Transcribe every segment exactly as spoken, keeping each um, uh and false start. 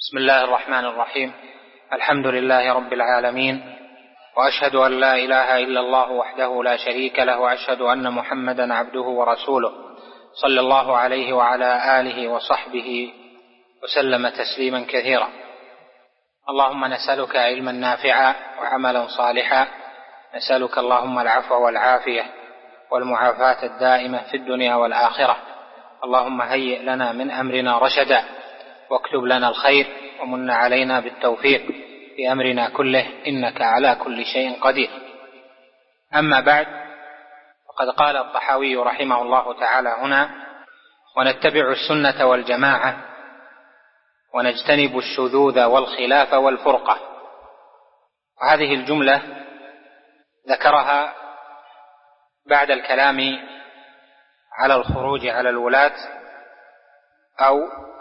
بسم الله الرحمن الرحيم. الحمد لله رب العالمين، وأشهد أن لا إله إلا الله وحده لا شريك له، وأشهد أن محمدا عبده ورسوله صلى الله عليه وعلى آله وصحبه وسلم تسليما كثيرا. اللهم نسألك علما نافعا وعملا صالحا، نسألك اللهم العفو والعافية والمعافاة الدائمة في الدنيا والآخرة. اللهم هيئ لنا من أمرنا رشدا، واكتب لنا الخير، ومن علينا بالتوفيق في أمرنا كله، إنك على كل شيء قدير. أما بعد، فقد قال الطحاوي رحمه الله تعالى هنا: ونتبع السنة والجماعة ونجتنب الشذوذ والخلاف والفرقة. وهذه الجملة ذكرها بعد الكلام على الخروج على الولاة أو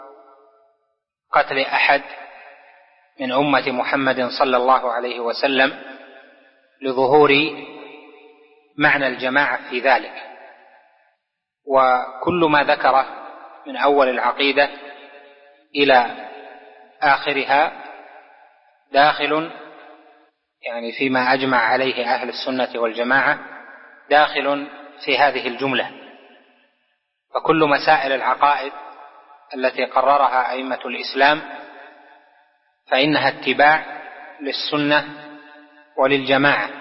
قتل أحد من أمة محمد صلى الله عليه وسلم، لظهور معنى الجماعة في ذلك. وكل ما ذكره من أول العقيدة إلى آخرها داخل، يعني فيما أجمع عليه أهل السنة والجماعة، داخل في هذه الجملة. فكل مسائل العقائد التي قررها أئمة الإسلام فإنها اتباع للسنة وللجماعة،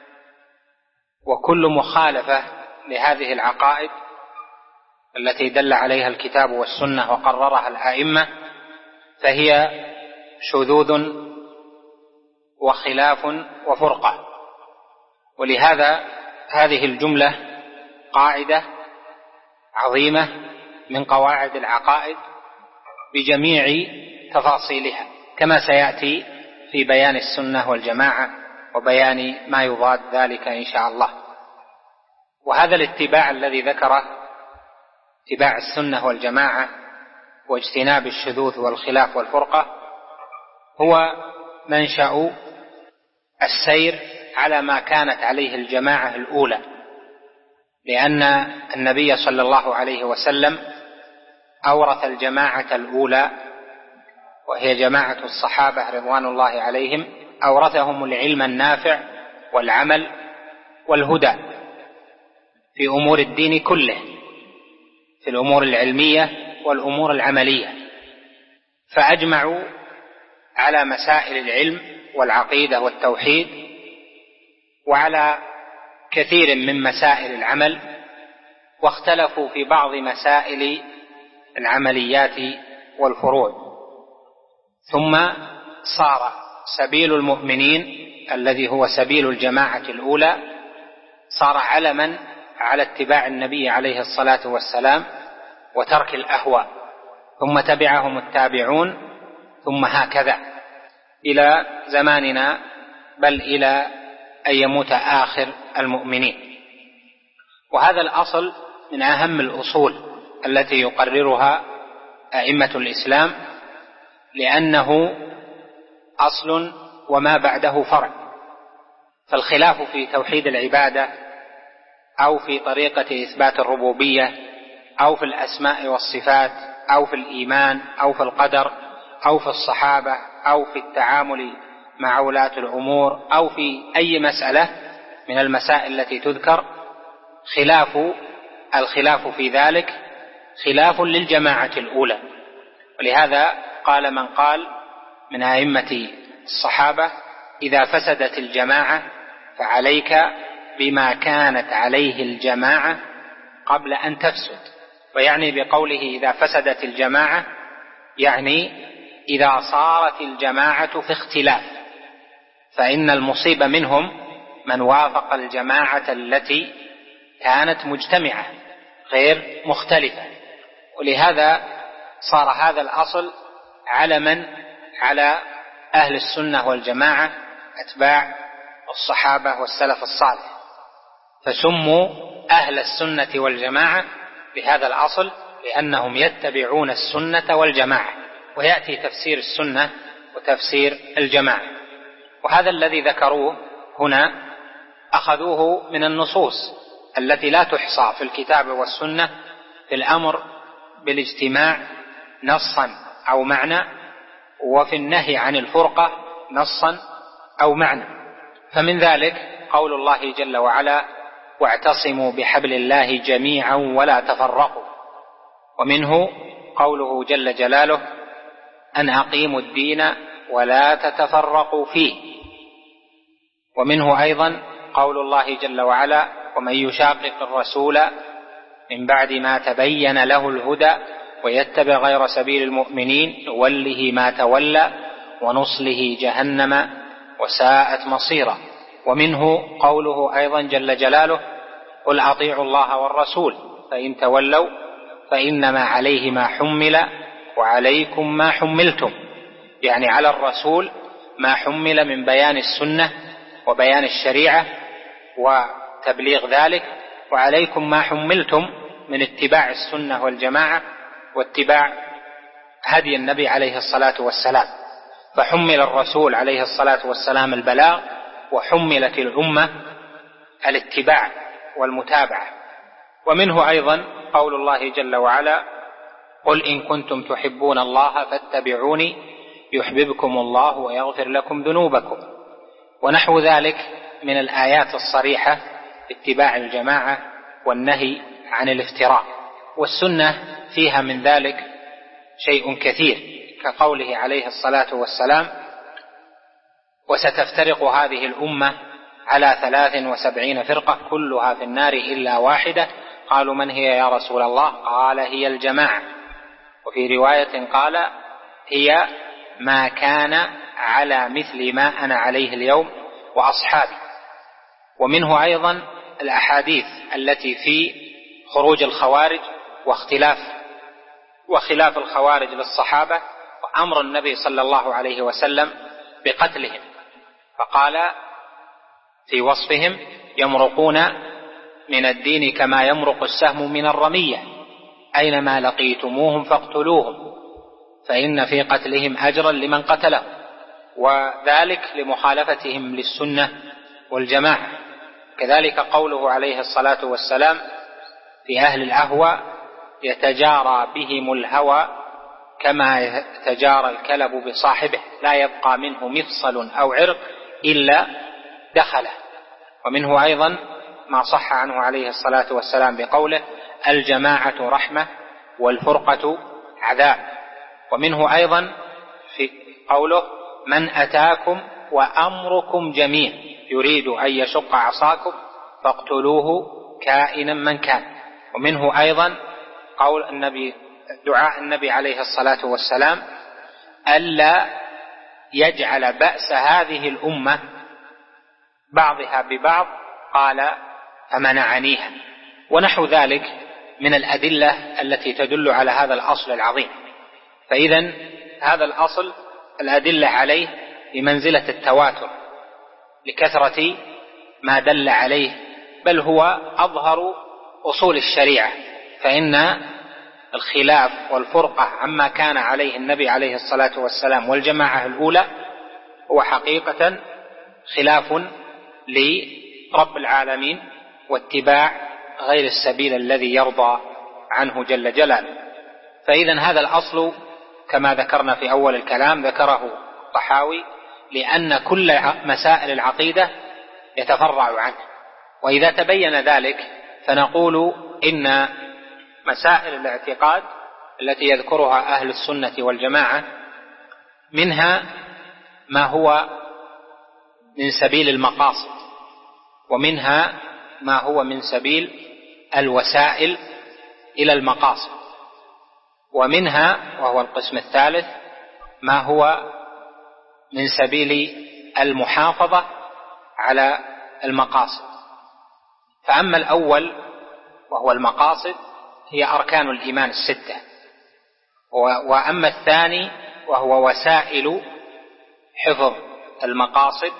وكل مخالفة لهذه العقائد التي دل عليها الكتاب والسنة وقررها الأئمة فهي شذوذ وخلاف وفرقة. ولهذا هذه الجملة قاعدة عظيمة من قواعد العقائد بجميع تفاصيلها، كما سيأتي في بيان السنة والجماعة وبيان ما يضاد ذلك إن شاء الله. وهذا الاتباع الذي ذكره، اتباع السنة والجماعة واجتناب الشذوذ والخلاف والفرقة، هو منشأ السير على ما كانت عليه الجماعة الأولى، لأن النبي صلى الله عليه وسلم أورث الجماعة الأولى وهي جماعة الصحابة رضوان الله عليهم، أورثهم العلم النافع والعمل والهدى في أمور الدين كله، في الأمور العلمية والأمور العملية. فأجمعوا على مسائل العلم والعقيدة والتوحيد، وعلى كثير من مسائل العمل، واختلفوا في بعض مسائل العمليات والفروع. ثم صار سبيل المؤمنين الذي هو سبيل الجماعة الأولى صار علما على اتباع النبي عليه الصلاة والسلام وترك الأهواء، ثم تبعهم التابعون، ثم هكذا إلى زماننا، بل إلى أن يموت آخر المؤمنين. وهذا الأصل من أهم الأصول التي يقررها أئمة الإسلام، لأنه أصل وما بعده فرع. فالخلاف في توحيد العبادة أو في طريقة إثبات الربوبية أو في الأسماء والصفات أو في الإيمان أو في القدر أو في الصحابة أو في التعامل مع ولاة الأمور أو في أي مسألة من المسائل التي تذكر، خلاف الخلاف في ذلك خلاف للجماعة الأولى. ولهذا قال من قال من أئمة الصحابة: إذا فسدت الجماعة فعليك بما كانت عليه الجماعة قبل أن تفسد. ويعني بقوله إذا فسدت الجماعة يعني إذا صارت الجماعة في اختلاف، فإن المصيبة منهم من وافق الجماعة التي كانت مجتمعة غير مختلفة. ولهذا صار هذا الأصل علما على أهل السنة والجماعة أتباع الصحابة والسلف الصالح، فسموا أهل السنة والجماعة بهذا الأصل، لأنهم يتبعون السنة والجماعة. ويأتي تفسير السنة وتفسير الجماعة. وهذا الذي ذكروه هنا أخذوه من النصوص التي لا تحصى في الكتاب والسنة في الأمر بالاجتماع نصا أو معنى، وفي النهي عن الفرقة نصا أو معنى. فمن ذلك قول الله جل وعلا: واعتصموا بحبل الله جميعا ولا تفرقوا. ومنه قوله جل جلاله: أن أقيموا الدين ولا تتفرقوا فيه. ومنه أيضا قول الله جل وعلا: ومن يشاقق الرسول من بعد ما تبين له الهدى ويتبع غير سبيل المؤمنين نوله ما تولى ونصله جهنم وساءت مصيرا. ومنه قوله أيضا جل جلاله: قل أطيعوا الله والرسول فإن تولوا فإنما عليه ما حمل وعليكم ما حملتم، يعني على الرسول ما حمل من بيان السنة وبيان الشريعة وتبليغ ذلك، وعليكم ما حملتم من اتباع السنة والجماعة واتباع هدي النبي عليه الصلاة والسلام. فحمل الرسول عليه الصلاة والسلام البلاغ، وحملت الأمة الاتباع والمتابعة. ومنه أيضا قول الله جل وعلا: قل إن كنتم تحبون الله فاتبعوني يحببكم الله ويغفر لكم ذنوبكم. ونحو ذلك من الآيات الصريحة اتباع الجماعة والنهي عن الافتراء. والسنة فيها من ذلك شيء كثير، كقوله عليه الصلاة والسلام: وستفترق هذه الأمة على ثلاث وسبعين فرقة كلها في النار إلا واحدة. قالوا: من هي يا رسول الله؟ قال: هي الجماعة. وفي رواية قال: هي ما كان على مثل ما أنا عليه اليوم وأصحابي. ومنه أيضا الأحاديث التي في خروج الخوارج واختلاف وخلاف الخوارج للصحابة وأمر النبي صلى الله عليه وسلم بقتلهم، فقال في وصفهم: يمرقون من الدين كما يمرق السهم من الرمية، أينما لقيتموهم فاقتلوهم فإن في قتلهم أجرا لمن قتلهم. وذلك لمخالفتهم للسنة والجماعة. كذلك قوله عليه الصلاة والسلام في أهل الأهوى: يتجارى بهم الهوى كما يتجارى الكلب بصاحبه، لا يبقى منه مفصل أو عرق إلا دخله. ومنه أيضا ما صح عنه عليه الصلاة والسلام بقوله: الجماعة رحمة والفرقة عذاب. ومنه أيضا في قوله: من أتاكم وأمركم جميع يريد أن يشق عصاكم فاقتلوه كائنا من كان. ومنه أيضا قول النبي دعاء النبي عليه الصلاة والسلام: ألا يجعل بأس هذه الأمة بعضها ببعض، قال: فمنعنيها. ونحو ذلك من الأدلة التي تدل على هذا الأصل العظيم. فإذن هذا الأصل الأدلة عليه بمنزلة التواتر لكثرة ما دل عليه، بل هو أظهر أصول الشريعة. فإن الخلاف والفرقة عما كان عليه النبي عليه الصلاة والسلام والجماعة الأولى هو حقيقة خلاف لرب العالمين واتباع غير السبيل الذي يرضى عنه جل جلاله. فإذن هذا الأصل كما ذكرنا في أول الكلام ذكره الطحاوي لأن كل مسائل العقيدة يتفرع عنه. وإذا تبين ذلك فنقول إن مسائل الاعتقاد التي يذكرها أهل السنة والجماعة منها ما هو من سبيل المقاصد، ومنها ما هو من سبيل الوسائل إلى المقاصد، ومنها وهو القسم الثالث ما هو من سبيل المحافظة على المقاصد. فأما الأول وهو المقاصد هي أركان الإيمان الستة، وأما الثاني وهو وسائل حفظ المقاصد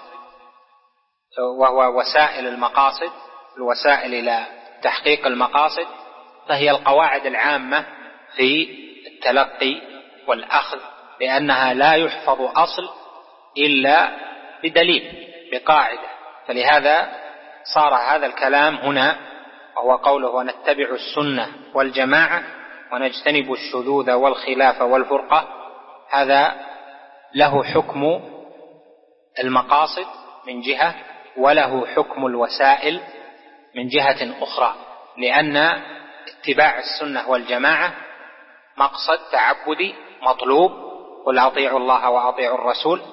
وهو وسائل المقاصد الوسائل إلى تحقيق المقاصد، فهي القواعد العامة في التلقي والأخذ، لأنها لا يحفظ أصل إلا بدليل بقاعدة. فلهذا صار هذا الكلام هنا وهو قوله: ونتبع السنة والجماعة ونجتنب الشذوذ والخلاف والفرقة. هذا له حكم المقاصد من جهة، وله حكم الوسائل من جهة أخرى، لأن اتباع السنة والجماعة مقصد تعبدي مطلوب، قل أطيعوا الله وأطيعوا الرسول.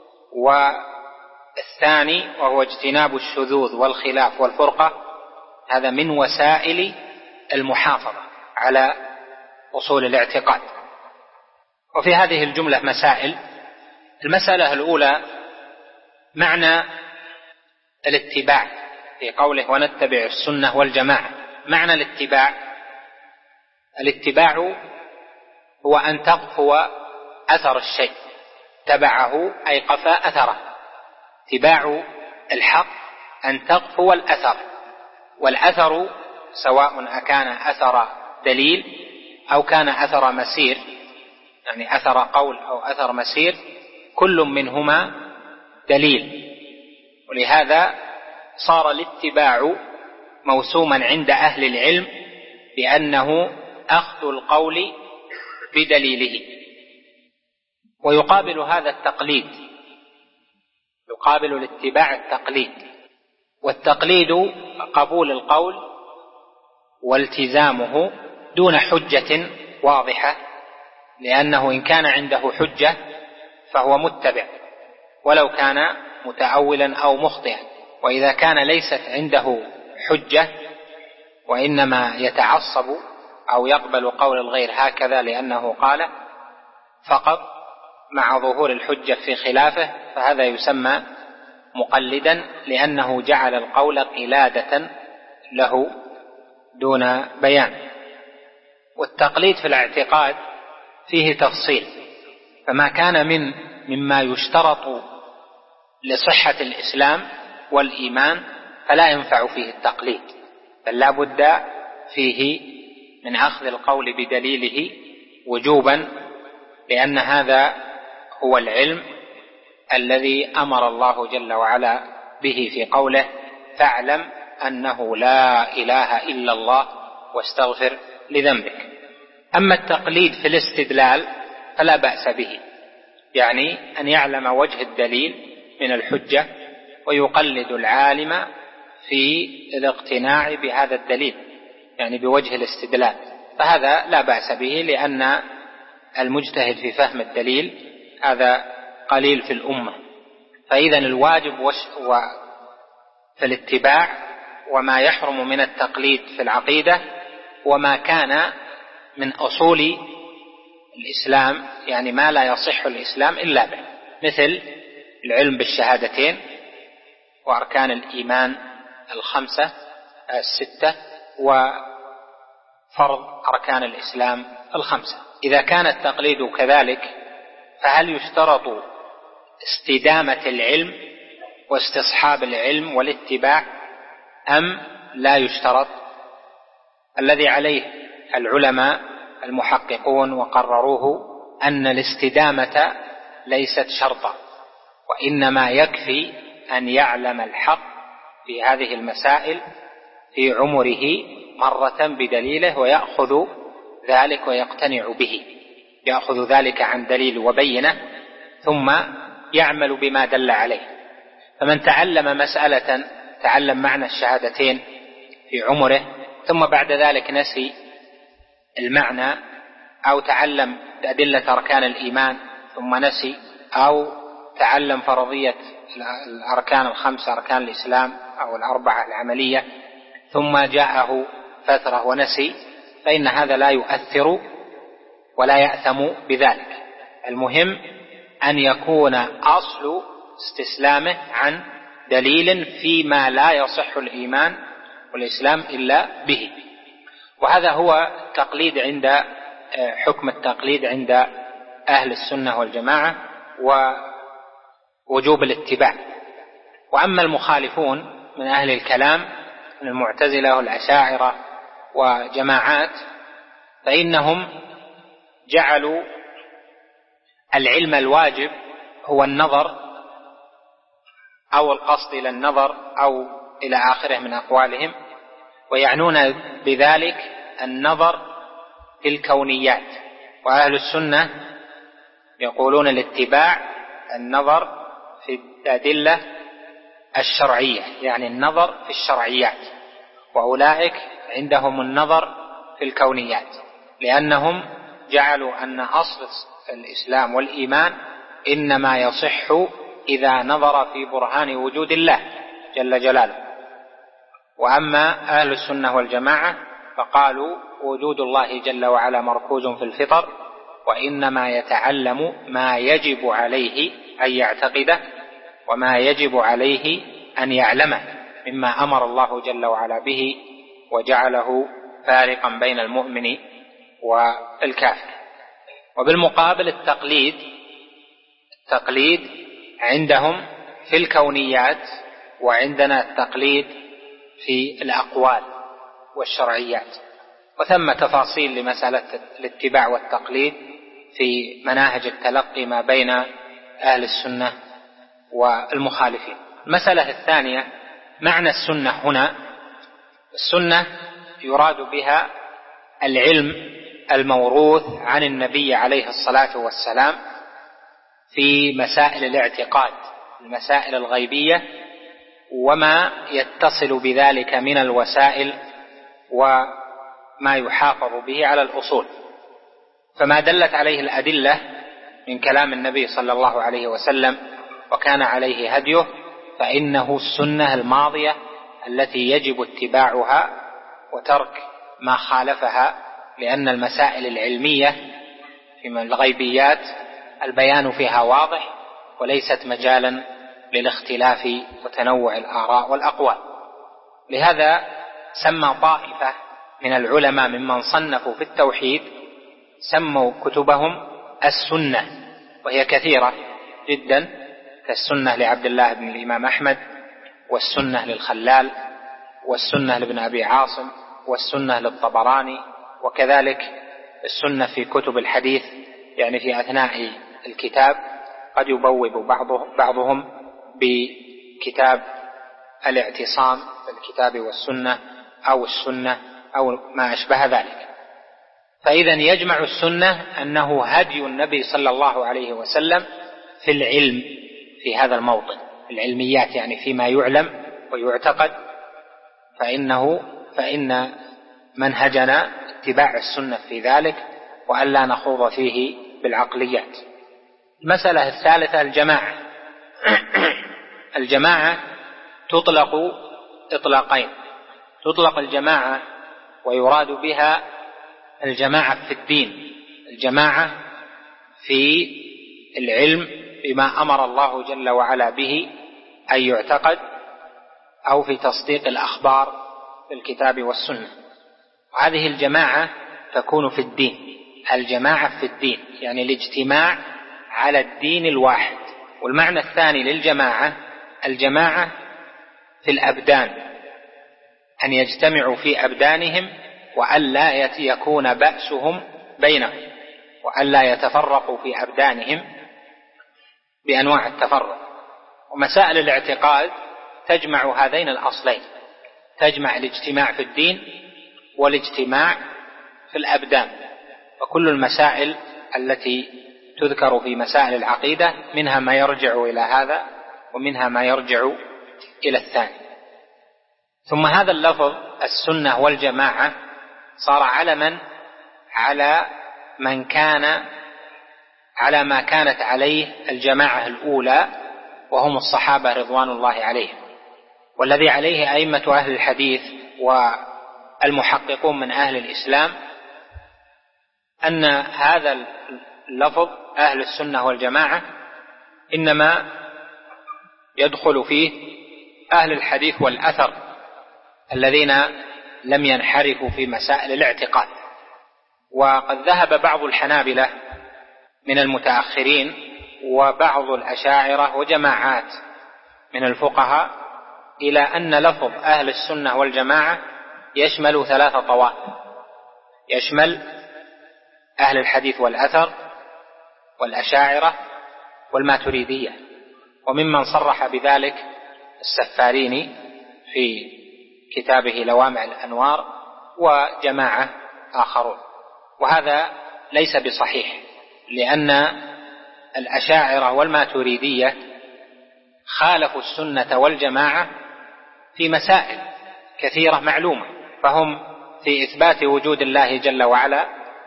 والثاني وهو اجتناب الشذوذ والخلاف والفرقة، هذا من وسائل المحافظة على أصول الاعتقاد. وفي هذه الجملة مسائل. المسألة الأولى معنى الاتباع في قوله ونتبع السنة والجماعة. معنى الاتباع، الاتباع هو أن تقفو أثر الشيء، تبعه أي قفى أثره. اتباع الحق أن تقفو الأثر، والأثر سواء أكان أثر دليل أو كان أثر مسير، يعني أثر قول أو أثر مسير، كل منهما دليل. ولهذا صار الاتباع موسوما عند أهل العلم بأنه أخذ القول بدليله. ويقابل هذا التقليد، يقابل الاتباع التقليد، والتقليد قبول القول والتزامه دون حجة واضحة، لأنه إن كان عنده حجة فهو متبع ولو كان متأولا أو مخطئا. وإذا كان ليست عنده حجة وإنما يتعصب أو يقبل قول الغير هكذا لأنه قال فقط مع ظهور الحجة في خلافه، فهذا يسمى مقلدا، لأنه جعل القول قلادة له دون بيان. والتقليد في الاعتقاد فيه تفصيل، فما كان من مما يشترط لصحة الإسلام والإيمان فلا ينفع فيه التقليد، بل لا بد فيه من أخذ القول بدليله وجوبا، لأن هذا هو العلم الذي أمر الله جل وعلا به في قوله فاعلم أنه لا إله إلا الله واستغفر لذنبك. أما التقليد في الاستدلال فلا بأس به، يعني أن يعلم وجه الدليل من الحجة ويقلد العالم في الاقتناع بهذا الدليل، يعني بوجه الاستدلال، فهذا لا بأس به، لأن المجتهد في فهم الدليل هذا قليل في الأمة. فإذا الواجب في الاتباع وما يحرم من التقليد في العقيدة وما كان من أصول الإسلام، يعني ما لا يصح الإسلام إلا به، مثل العلم بالشهادتين وأركان الإيمان الخمسة الستة وفرض أركان الإسلام الخمسة. إذا كان التقليد كذلك فهل يشترط استدامة العلم واستصحاب العلم والاتباع أم لا يشترط؟ الذي عليه العلماء المحققون وقرروه أن الاستدامة ليست شرطا، وإنما يكفي أن يعلم الحق في هذه المسائل في عمره مرة بدليله ويأخذ ذلك ويقتنع به، يأخذ ذلك عن دليل وبينه ثم يعمل بما دل عليه. فمن تعلم مسألة، تعلم معنى الشهادتين في عمره ثم بعد ذلك نسي المعنى، أو تعلم أدلة أركان الإيمان ثم نسي، أو تعلم فرضية الأركان الخمسة أركان الإسلام أو الأربعة العملية ثم جاءه فترة ونسي، فإن هذا لا يؤثر ولا يأثم بذلك. المهم أن يكون أصل استسلامه عن دليل فيما لا يصح الإيمان والإسلام إلا به. وهذا هو التقليد عند حكم التقليد عند أهل السنة والجماعة ووجوب الاتباع. وأما المخالفون من أهل الكلام من المعتزلة والأشاعرة وجماعات فإنهم جعلوا العلم الواجب هو النظر أو القصد إلى النظر أو إلى آخره من أقوالهم، ويعنون بذلك النظر في الكونيات. وأهل السنة يقولون الاتباع النظر في الأدلة الشرعية، يعني النظر في الشرعيات، وأولئك عندهم النظر في الكونيات، لأنهم جعلوا أن أصل الإسلام والإيمان إنما يصح إذا نظر في برهان وجود الله جل جلاله. وأما أهل السنة والجماعة فقالوا وجود الله جل وعلا مركوز في الفطر، وإنما يتعلم ما يجب عليه أن يعتقده وما يجب عليه أن يعلمه مما أمر الله جل وعلا به وجعله فارقا بين المؤمن والكافر. وبالمقابل التقليد التقليد عندهم في الكونيات، وعندنا التقليد في الأقوال والشرعيات. وثم تفاصيل لمسألة الاتباع والتقليد في مناهج التلقي ما بين أهل السنة والمخالفين. المسألة الثانية معنى السنة هنا. السنة يراد بها العلم الموروث عن النبي عليه الصلاة والسلام في مسائل الاعتقاد، المسائل الغيبية، وما يتصل بذلك من الوسائل وما يحافظ به على الأصول. فما دلت عليه الأدلة من كلام النبي صلى الله عليه وسلم وكان عليه هديه فإنه السنة الماضية التي يجب اتباعها وترك ما خالفها، لأن المسائل العلمية في الغيبيات البيان فيها واضح وليست مجالا للاختلاف وتنوع الآراء والأقوال. لهذا سمى طائفة من العلماء ممن صنفوا في التوحيد سموا كتبهم السنة، وهي كثيرة جدا، كالسنة لعبد الله بن الإمام أحمد، والسنة للخلال، والسنة لابن أبي عاصم، والسنة للطبراني، وكذلك السنة في كتب الحديث، يعني في أثناء الكتاب قد يبوب بعضهم, بعضهم بكتاب الاعتصام بالكتاب والسنة أو السنة أو ما أشبه ذلك. فإذا يجمع السنة أنه هدي النبي صلى الله عليه وسلم في العلم في هذا الموطن، العلميات يعني فيما يعلم ويعتقد، فإنه فإن منهجنا اتباع السنة في ذلك وألا نخوض فيه بالعقليات. المسألة الثالثة الجماعة. الجماعة تطلق إطلاقين، تطلق الجماعة ويراد بها الجماعة في الدين، الجماعة في العلم بما أمر الله جل وعلا به أن يعتقد، أو في تصديق الأخبار في الكتاب والسنة. وهذه الجماعة تكون في الدين، الجماعة في الدين يعني الاجتماع على الدين الواحد. والمعنى الثاني للجماعة الجماعة في الأبدان، أن يجتمعوا في أبدانهم وألا يكون بأسهم بينهم، وألا يتفرقوا في أبدانهم بأنواع التفرق. ومسائل الاعتقاد تجمع هذين الأصلين، تجمع الاجتماع في الدين والاجتماع في الأبدان. وكل المسائل التي تذكر في مسائل العقيدة منها ما يرجع إلى هذا ومنها ما يرجع إلى الثاني. ثم هذا اللفظ السنة والجماعة صار علما على من كان على ما كانت عليه الجماعة الأولى وهم الصحابة رضوان الله عليهم، والذي عليه أئمة أهل الحديث والمحققون من أهل الإسلام، أن هذا اللفظ أهل السنة والجماعة إنما يدخل فيه أهل الحديث والأثر الذين لم ينحرفوا في مسائل الاعتقاد. وقد ذهب بعض الحنابلة من المتأخرين وبعض الأشاعرة وجماعات من الفقهاء إلى أن لفظ أهل السنة والجماعة يشمل ثلاث طوائف، يشمل أهل الحديث والأثر والأشاعرة والماتريدية. وممن صرح بذلك السفاريني في كتابه لوامع الأنوار وجماعة آخرون. وهذا ليس بصحيح، لأن الأشاعرة والماتريدية خالفوا السنة والجماعة في مسائل كثيرة معلومة، فهم في إثبات وجود الله جل وعلا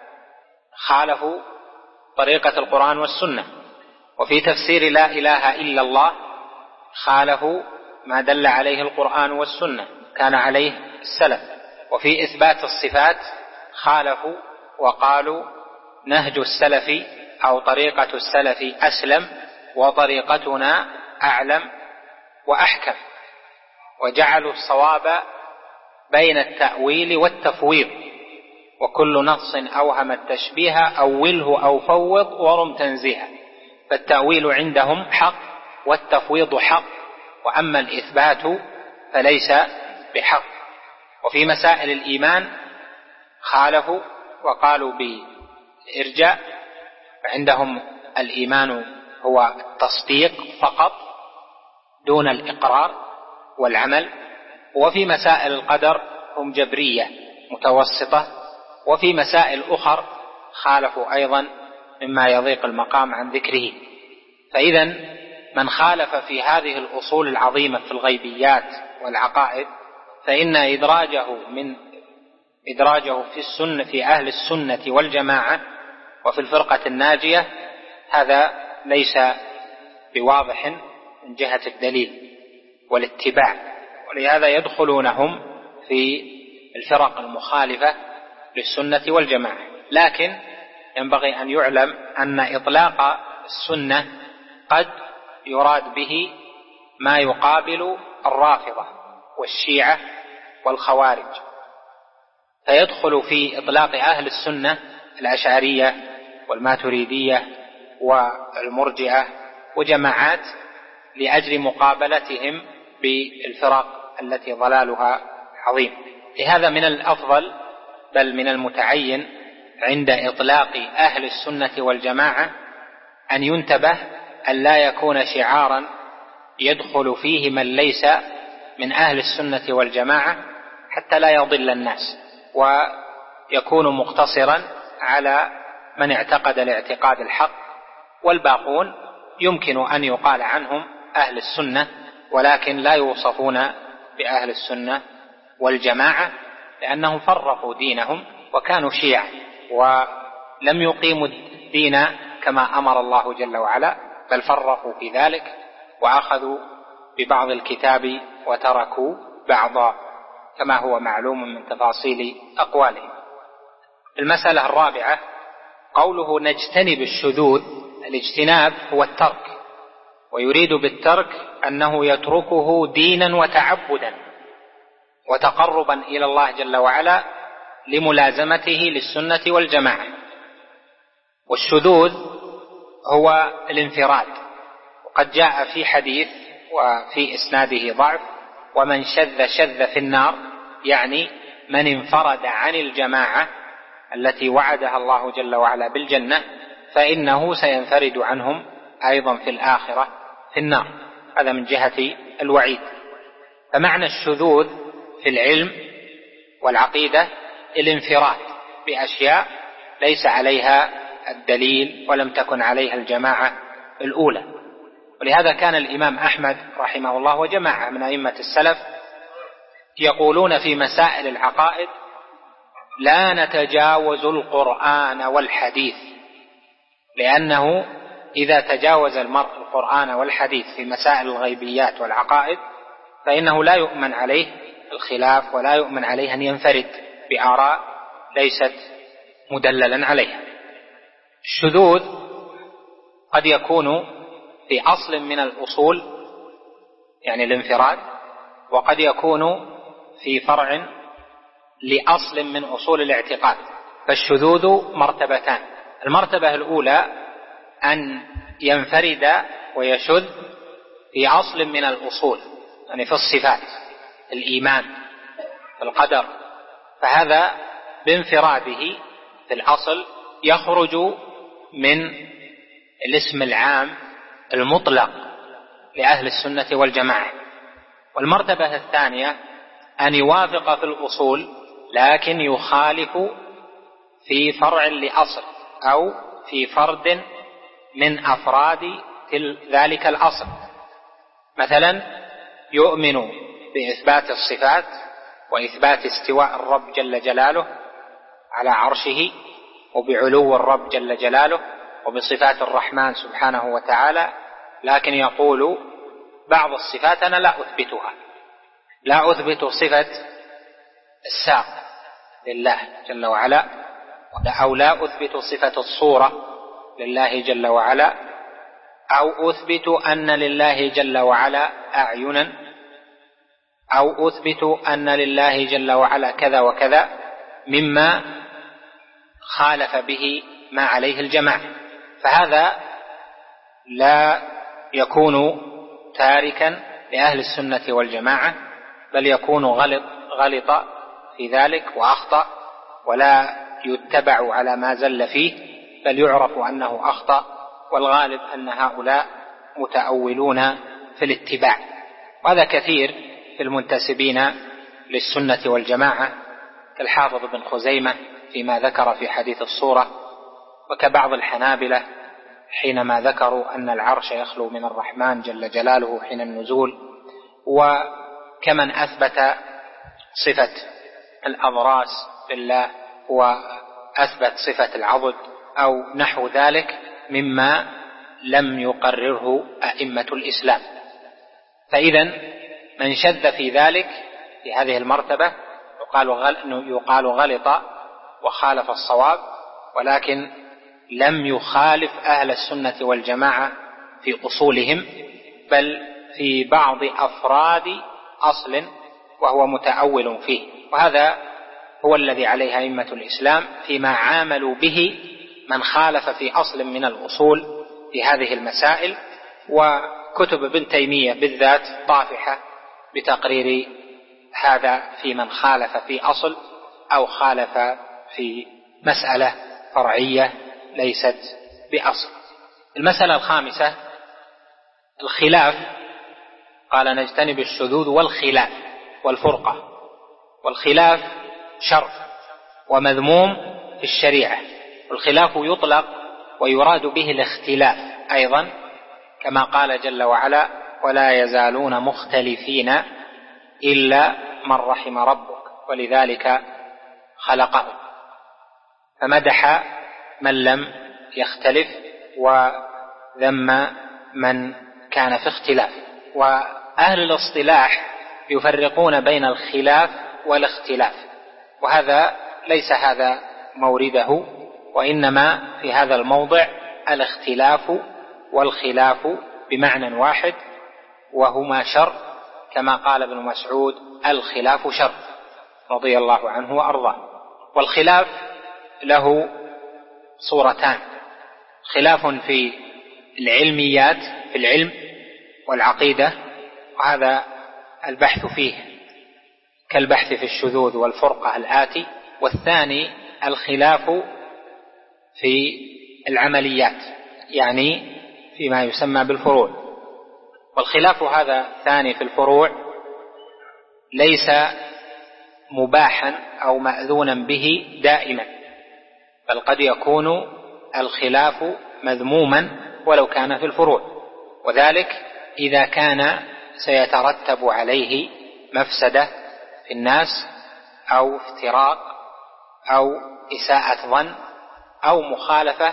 خالفوا طريقة القرآن والسنة، وفي تفسير لا إله إلا الله خالفوا ما دل عليه القرآن والسنة كان عليه السلف، وفي إثبات الصفات خالفوا وقالوا نهج السلف أو طريقة السلف أسلم وطريقتنا أعلم وأحكم، وجعلوا الصواب بين التأويل والتفويض، وكل نص أوهم التشبيه أوله أو فوض ورم تنزيها، فالتأويل عندهم حق والتفويض حق، وأما الإثبات فليس بحق. وفي مسائل الإيمان خالفوا وقالوا بإرجاء، فعندهم الإيمان هو التصديق فقط دون الإقرار والعمل. وفي مسائل القدر هم جبرية متوسطة، وفي مسائل أخر خالفوا أيضا مما يضيق المقام عن ذكره. فإذن من خالف في هذه الأصول العظيمة في الغيبيات والعقائد فإن إدراجه من إدراجه في السنة في أهل السنة والجماعة وفي الفرقة الناجية هذا ليس بواضح من جهة الدليل والاتباع، ولهذا يدخلونهم في الفرق المخالفة للسنة والجماعة. لكن ينبغي أن يعلم أن إطلاق السنة قد يراد به ما يقابل الرافضة والشيعة والخوارج، فيدخل في إطلاق أهل السنة الأشعرية والماتريدية والمرجئة وجماعات لأجل مقابلتهم بالفرق التي ضلالها عظيم. لهذا من الأفضل بل من المتعين عند إطلاق أهل السنة والجماعة أن ينتبه أن لا يكون شعارا يدخل فيه من ليس من أهل السنة والجماعة حتى لا يضل الناس، ويكون مقتصرا على من اعتقد الاعتقاد الحق، والباقون يمكن أن يقال عنهم أهل السنة ولكن لا يوصفون بأهل السنة والجماعة، لأنهم فرقوا دينهم وكانوا شيعا ولم يقيموا الدين كما أمر الله جل وعلا، بل فرقوا في ذلك وأخذوا ببعض الكتاب وتركوا بعضا كما هو معلوم من تفاصيل أقوالهم. المسألة الرابعة قوله نجتنب الشذوذ. الاجتناب هو الترك، ويريد بالترك أنه يتركه دينا وتعبدا وتقربا إلى الله جل وعلا لملازمته للسنة والجماعة. والشذوذ هو الانفراد، وقد جاء في حديث وفي إسناده ضعف ومن شذ شذ في النار، يعني من انفرد عن الجماعة التي وعدها الله جل وعلا بالجنة فإنه سينفرد عنهم أيضا في الآخرة في النار. هذا من جهة الوعيد. فمعنى الشذوذ في العلم والعقيدة الانفراد بأشياء ليس عليها الدليل ولم تكن عليها الجماعة الأولى. ولهذا كان الإمام أحمد رحمه الله وجماعة من أئمة السلف يقولون في مسائل العقائد لا نتجاوز القرآن والحديث، لأنه إذا تجاوز المرء القرآن والحديث في مسائل الغيبيات والعقائد فإنه لا يؤمن عليه الخلاف ولا يؤمن عليه أن ينفرد بآراء ليست مدللا عليها. الشذوذ قد يكون في أصل من الأصول يعني الانفراد، وقد يكون في فرع لأصل من أصول الاعتقاد. فالشذوذ مرتبتان: المرتبة الأولى أن ينفرد ويشذ في أصل من الأصول، يعني في الصفات، الإيمان، القدر، فهذا بانفراده في الأصل يخرج من الاسم العام المطلق لأهل السنة والجماعة. والمرتبة الثانية أن يوافق في الأصول لكن يخالف في فرع لأصل أو في فرد من أفراد ذلك الأصل. مثلا يؤمن بإثبات الصفات وإثبات استواء الرب جل جلاله على عرشه، وبعلو الرب جل جلاله، وبصفات الرحمن سبحانه وتعالى، لكن يقول بعض الصفات أنا لا أثبتها، لا أثبت صفة الساق لله جل وعلا، أو لا أثبت صفة الصورة لله جل وعلا، أو أثبت أن لله جل وعلا أعينا، أو أثبت أن لله جل وعلا كذا وكذا مما خالف به ما عليه الجماعة. فهذا لا يكون تاركا لأهل السنة والجماعة، بل يكون غلط غلط في ذلك وأخطأ، ولا يتبع على ما زل فيه، بل يعرف أنه أخطأ، والغالب أن هؤلاء متأولون في الاتباع. وهذا كثير في المنتسبين للسنة والجماعة، كالحافظ بن خزيمة فيما ذكر في حديث الصورة، وكبعض الحنابلة حينما ذكروا أن العرش يخلو من الرحمن جل جلاله حين النزول، وكمن أثبت صفة الأضراس لله وأثبت صفة العضد أو نحو ذلك مما لم يقرره أئمة الإسلام. فإذا من شذ في ذلك في هذه المرتبة يقال غل... يقال غلط وخالف الصواب، ولكن لم يخالف أهل السنة والجماعة في أصولهم، بل في بعض أفراد أصل وهو متأول فيه. وهذا هو الذي عليه أئمة الإسلام فيما عاملوا به من خالف في أصل من الأصول في هذه المسائل. وكتب ابن تيمية بالذات طافحة بتقرير هذا في من خالف في أصل أو خالف في مسألة فرعية ليست بأصل. المسألة الخامسة الخلاف. قال نجتنب الشذوذ والخلاف والفرقة. والخلاف شر ومذموم في الشريعة. والخلاف يطلق ويراد به الاختلاف أيضا، كما قال جل وعلا ولا يزالون مختلفين إلا من رحم ربك ولذلك خلقهم، فمدح من لم يختلف وذم من كان في اختلاف. وأهل الاصطلاح يفرقون بين الخلاف والاختلاف، وهذا ليس هذا مورده، وإنما في هذا الموضع الاختلاف والخلاف بمعنى واحد، وهما شر، كما قال ابن مسعود الخلاف شر رضي الله عنه وأرضاه. والخلاف له صورتان: خلاف في العلميات في العلم والعقيدة، وهذا البحث فيه كالبحث في الشذوذ والفرقة الآتي. والثاني الخلاف في العمليات، يعني فيما يسمى بالفروع. والخلاف هذا الثاني في الفروع ليس مباحا أو مأذونا به دائما، بل قد يكون الخلاف مذموما ولو كان في الفروع، وذلك إذا كان سيترتب عليه مفسدة في الناس أو افتراق أو إساءة ظن أو مخالفة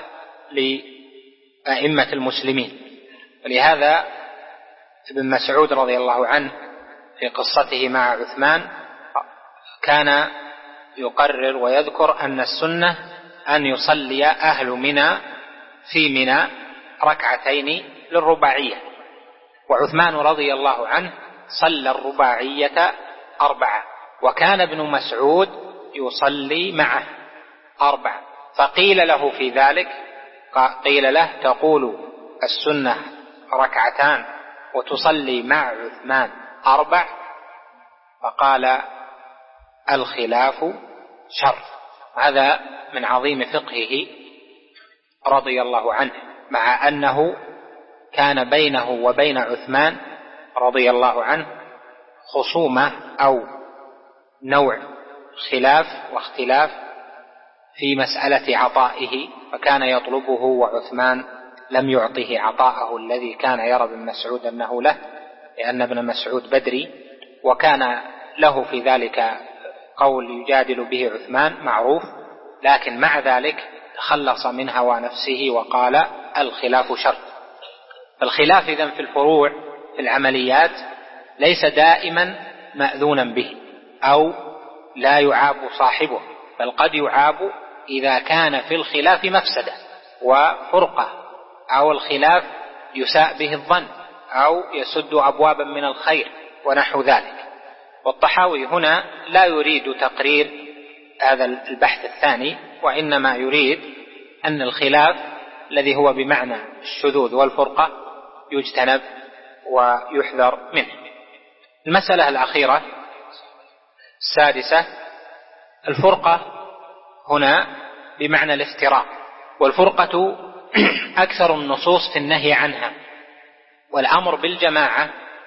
لأئمة المسلمين. ولهذا ابن مسعود رضي الله عنه في قصته مع عثمان كان يقرر ويذكر أن السنة أن يصلي أهل منى في منى ركعتين للرباعية، وعثمان رضي الله عنه صلى الرباعية أربعة، وكان ابن مسعود يصلي معه أربعة. فقيل له في ذلك، قيل له تقول السنة ركعتان وتصلي مع عثمان أربع؟ فقال الخلاف شر. هذا من عظيم فقهه رضي الله عنه، مع أنه كان بينه وبين عثمان رضي الله عنه خصومة أو نوع خلاف واختلاف في مسألة عطائه، فكان يطلبه وعثمان لم يعطه عطاءه الذي كان يرى ابن مسعود أنه له، لأن ابن مسعود بدري، وكان له في ذلك قول يجادل به عثمان معروف، لكن مع ذلك تخلص من هوى نفسه وقال الخلاف شر. الخلاف إذن في الفروع في العمليات ليس دائما مأذونا به أو لا يعاب صاحبه، بل قد يعاب إذا كان في الخلاف مفسدة وفرقة، أو الخلاف يساء به الظن أو يسد أبوابا من الخير ونحو ذلك. والطحاوي هنا لا يريد تقرير هذا البحث الثاني، وإنما يريد أن الخلاف الذي هو بمعنى الشذوذ والفرقة يجتنب ويحذر منه. المسألة الأخيرة السادسة، الفرقة هنا بمعنى الافتراق، والفرقة أكثر النصوص في النهي عنها، والأمر بالجماعة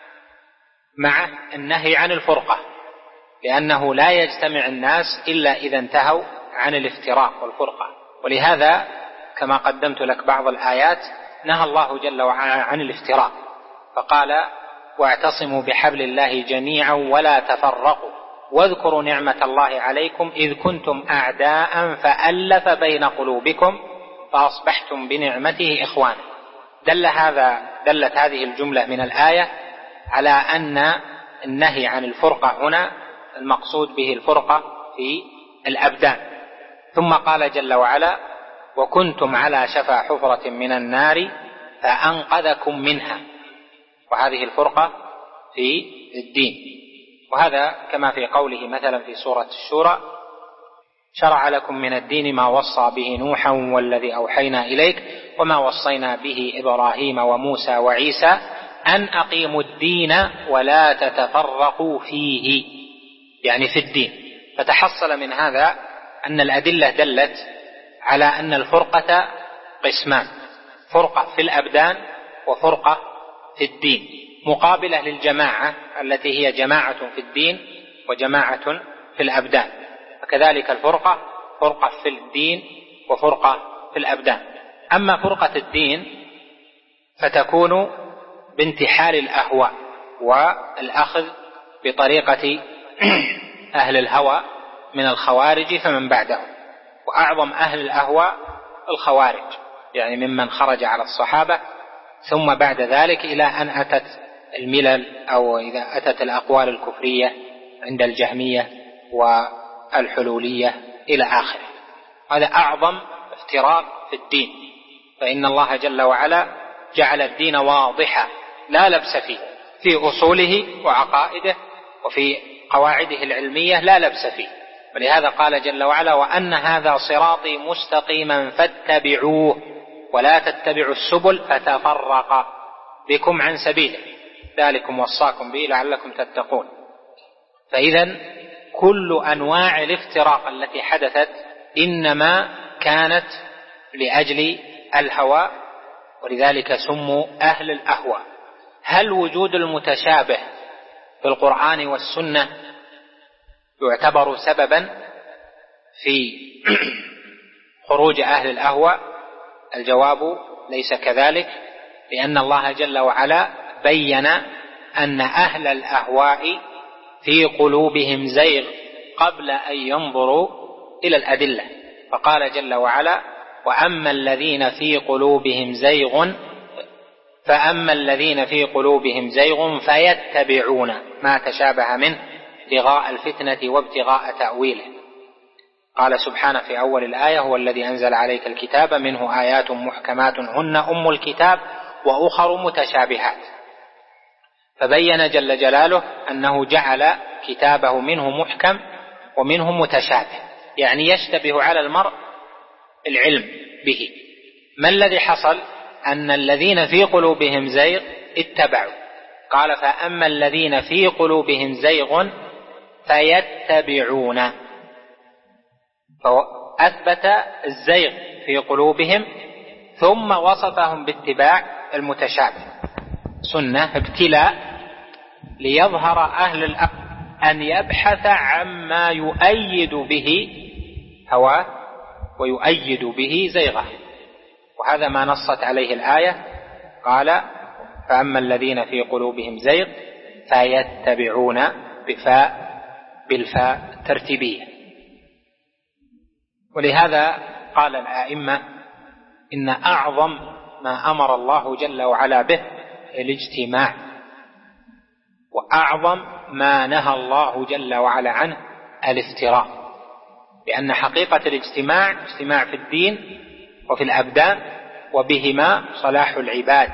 مع النهي عن الفرقة، لأنه لا يجتمع الناس إلا إذا انتهوا عن الافتراق والفرقة. ولهذا كما قدمت لك بعض الآيات نهى الله جل وعلا عن الافتراق، فقال واعتصموا بحبل الله جميعا ولا تفرقوا واذكروا نعمة الله عليكم إذ كنتم أعداء فألف بين قلوبكم فأصبحتم بنعمته إخوانا. دل هذا دلت هذه الجملة من الآية على أن النهي عن الفرقة هنا المقصود به الفرقة في الأبدان. ثم قال جل وعلا وكنتم على شفا حفرة من النار فأنقذكم منها، وهذه الفرقة في الدين. وهذا كما في قوله مثلا في سورة الشورى شرع لكم من الدين ما وصى به نوحا والذي أوحينا إليك وما وصينا به إبراهيم وموسى وعيسى أن أقيموا الدين ولا تتفرقوا فيه، يعني في الدين. فتحصل من هذا أن الأدلة دلت على أن الفرقة قسمان، فرقة في الأبدان وفرقة في الدين، مقابلة للجماعة التي هي جماعة في الدين وجماعة في الأبدان. فكذلك الفرقة فرقة في الدين وفرقة في الأبدان. أما فرقة الدين فتكون بانتحال الأهواء والأخذ بطريقة أهل الهوى من الخوارج فمن بعدهم، وأعظم أهل الأهواء الخوارج، يعني ممن خرج على الصحابة ثم بعد ذلك إلى أن أتت الملل أو إذا أتت الأقوال الكفرية عند الجهمية والحلولية إلى آخره. هذا أعظم افتراق في الدين، فإن الله جل وعلا جعل الدين واضحا لا لبس فيه، في أصوله وعقائده وفي قواعده العلمية لا لبس فيه. ولهذا قال جل وعلا وأن هذا صراطي مستقيما فاتبعوه ولا تتبعوا السبل فتفرق بكم عن سبيله ذلكم وصاكم به لعلكم تتقون. فإذا كل أنواع الافتراق التي حدثت إنما كانت لأجل الهوى، ولذلك سموا أهل الأهواء. هل وجود المتشابه في القرآن والسنة يعتبر سببا في خروج أهل الأهواء؟ الجواب ليس كذلك، لأن الله جل وعلا بين أن أهل الأهواء في قلوبهم زيغ قبل أن ينظروا إلى الأدلة، فقال جل وعلا وأما الذين في قلوبهم زيغ فأما الذين في قلوبهم زيغ فيتبعون ما تشابه منه ابتغاء الفتنة وابتغاء تأويله. قال سبحانه في أول الآية هو الذي أنزل عليك الكتاب منه آيات محكمات هن أم الكتاب وأخر متشابهات. فبين جل جلاله أنه جعل كتابه منه محكم ومنه متشابه، يعني يشتبه على المرء العلم به. ما الذي حصل؟ أن الذين في قلوبهم زيغ اتبعوا، قال فأما الذين في قلوبهم زيغ فيتبعون، فأثبت الزيغ في قلوبهم ثم وصفهم باتباع المتشابه. سنة ابتلاء ليظهر أهل الأمر أن يبحث عما يؤيد به هواه ويؤيد به زيغه. وهذا ما نصت عليه الآية. قال فأما الذين في قلوبهم زيغ فيتبعون بفاء بالفاء ترتيبية. ولهذا قال الآئمة إن أعظم ما أمر الله جل وعلا به الاجتماع، وأعظم ما نهى الله جل وعلا عنه الافتراق، لأن حقيقة الاجتماع اجتماع في الدين وفي الأبدان، وبهما صلاح العباد.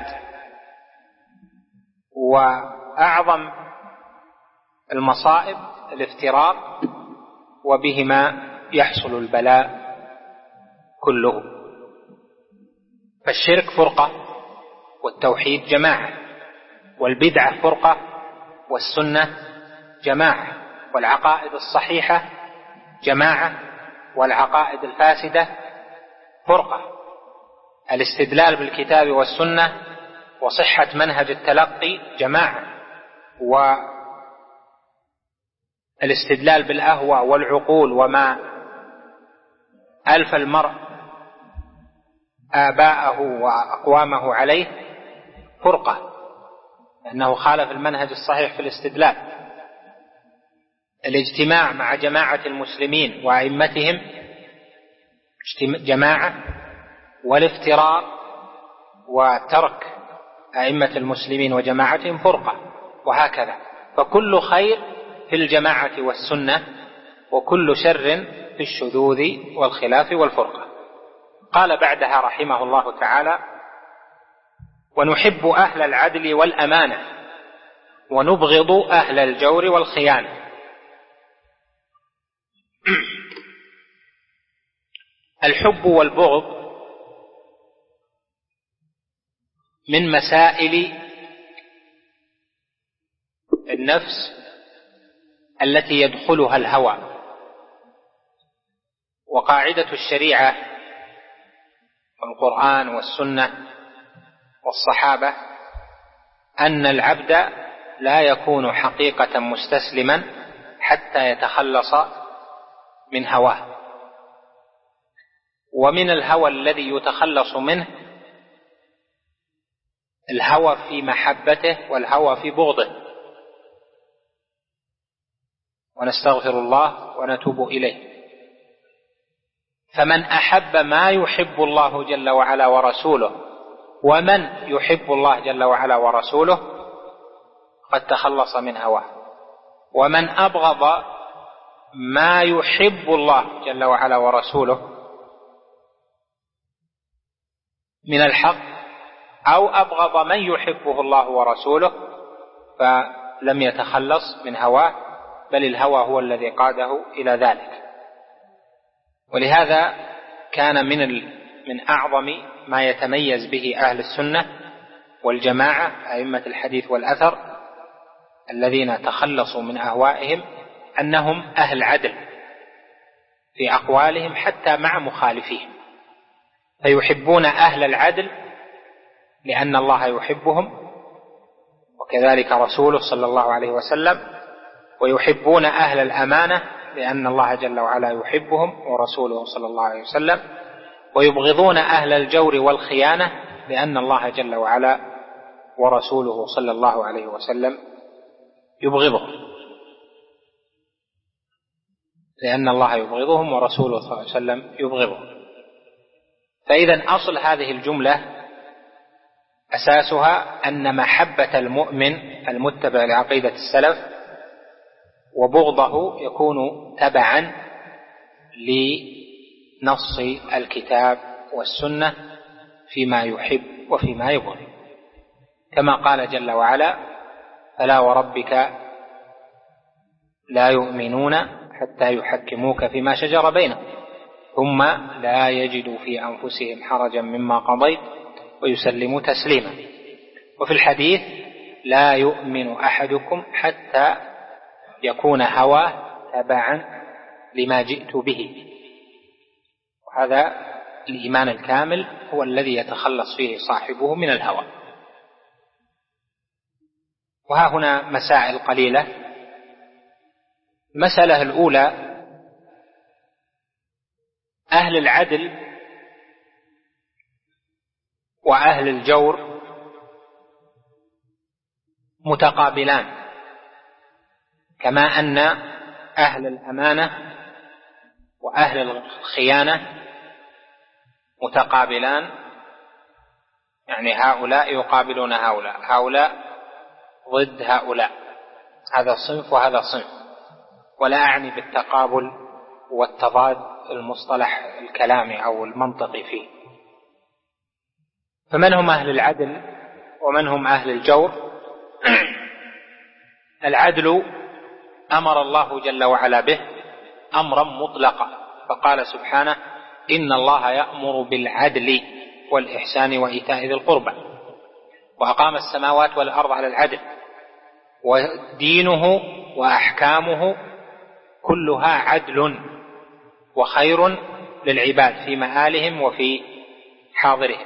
وأعظم المصائب الافتراق، وبهما يحصل البلاء كله. فالشرك فرقة، والتوحيد جماعة، والبدعة فرقة، والسنة جماعة، والعقائد الصحيحة جماعة، والعقائد الفاسدة فرقة. الاستدلال بالكتاب والسنة وصحة منهج التلقي جماعة، والاستدلال بالأهواء والعقول وما ألف المرء آباءه وأقوامه عليه فرقة، لأنه خالف المنهج الصحيح في الاستدلال. الاجتماع مع جماعة المسلمين وأئمتهم جماعة، والافتراق وترك أئمة المسلمين وجماعتهم فرقة، وهكذا. فكل خير في الجماعة والسنة، وكل شر في الشذوذ والخلاف والفرقة. قال بعدها رحمه الله تعالى: ونحب أهل العدل والأمانة، ونبغض أهل الجور والخيانة. الحب والبغض من مسائل النفس التي يدخلها الهوى. وقاعدة الشريعة والقرآن والسنة والصحابة أن العبد لا يكون حقيقة مستسلما حتى يتخلص من هواه. ومن الهوى الذي يتخلص منه الهوى في محبته والهوى في بغضه. ونستغفر الله ونتوب إليه. فمن أحب ما يحب الله جل وعلا ورسوله، ومن يحب الله جل وعلا ورسوله قد تخلص من هواه. ومن أبغض ما يحب الله جل وعلا ورسوله من الحق، أو أبغض من يحبه الله ورسوله، فلم يتخلص من هواه، بل الهوى هو الذي قاده إلى ذلك. ولهذا كان من من أعظم ما يتميز به أهل السنة والجماعة أئمة الحديث والأثر الذين تخلصوا من أهوائهم أنهم أهل عدل في أقوالهم حتى مع مخالفيهم، فيحبون أهل العدل لأن الله يحبهم، وكذلك رسوله صلى الله عليه وسلم. ويحبون أهل الأمانة لأن الله جل وعلا يحبهم ورسوله صلى الله عليه وسلم. ويبغضون أهل الجور والخيانة لأن الله جل وعلا ورسوله صلى الله عليه وسلم يبغضهم، لأن الله يبغضهم ورسوله صلى الله عليه وسلم يبغضهم. فإذا أصل هذه الجملة أساسها أن محبة المؤمن المتبع لعقيدة السلف وبغضه يكون تبعا لنص الكتاب والسنة فيما يحب وفيما يبغض، كما قال جل وعلا: فلا وربك لا يؤمنون حتى يحكموك فيما شجر بينهم ثم لا يجدوا في أنفسهم حرجا مما قضيت ويسلموا تسليما. وفي الحديث: لا يؤمن أحدكم حتى يكون هواه تبعا لما جئت به. وهذا الإيمان الكامل هو الذي يتخلص فيه صاحبه من الهوى. وها هنا مسائل قليلة. المسألة الأولى: أهل العدل وأهل الجور متقابلان، كما أن أهل الأمانة وأهل الخيانة متقابلان، يعني هؤلاء يقابلون هؤلاء، هؤلاء ضد هؤلاء، هذا صنف وهذا صنف. ولا أعني بالتقابل والتضاد المصطلح الكلامي أو المنطقي فيه. فمن هم أهل العدل ومن هم أهل الجور؟ العدل أمر الله جل وعلا به أمرا مطلقا، فقال سبحانه: إن الله يأمر بالعدل والإحسان وإيتاء ذي القربى، وأقام السماوات والأرض على العدل، ودينه وأحكامه كلها عدل وخير للعباد في مآلهم وفي حاضرهم.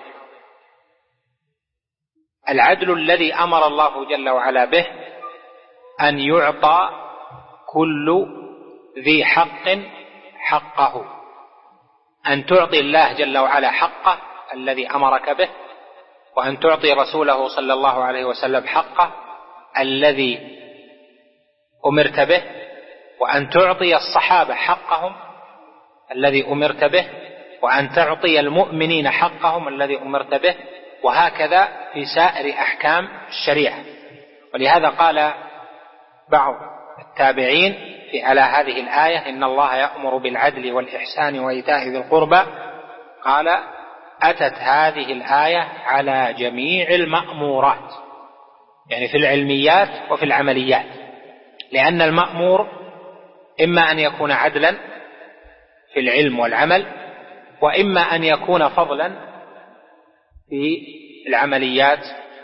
العدل الذي أمر الله جل وعلا به أن يعطى كل ذي حق حقه، أن تعطي الله جل وعلا حقه الذي أمرك به، وأن تعطي رسوله صلى الله عليه وسلم حقه الذي أمرت به، وأن تعطي الصحابة حقهم الذي أمرت به، وأن تعطي المؤمنين حقهم الذي أمرت به، وهكذا في سائر أحكام الشريعة. ولهذا قال بعض التابعين في على هذه الآية: إن الله يأمر بالعدل والإحسان وإيتاء ذي القربى، قال: أتت هذه الآية على جميع المأمورات، يعني في العلميات وفي العمليات، لأن المأمور إما أن يكون عدلا في العلم والعمل، وإما أن يكون فضلا في العمليات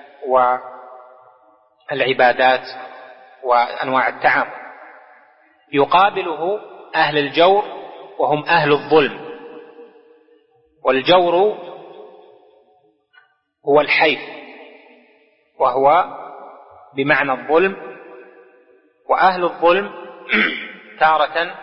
والعبادات وأنواع التعامل. يقابله أهل الجور وهم أهل الظلم، والجور هو الحيف وهو بمعنى الظلم. وأهل الظلم تارة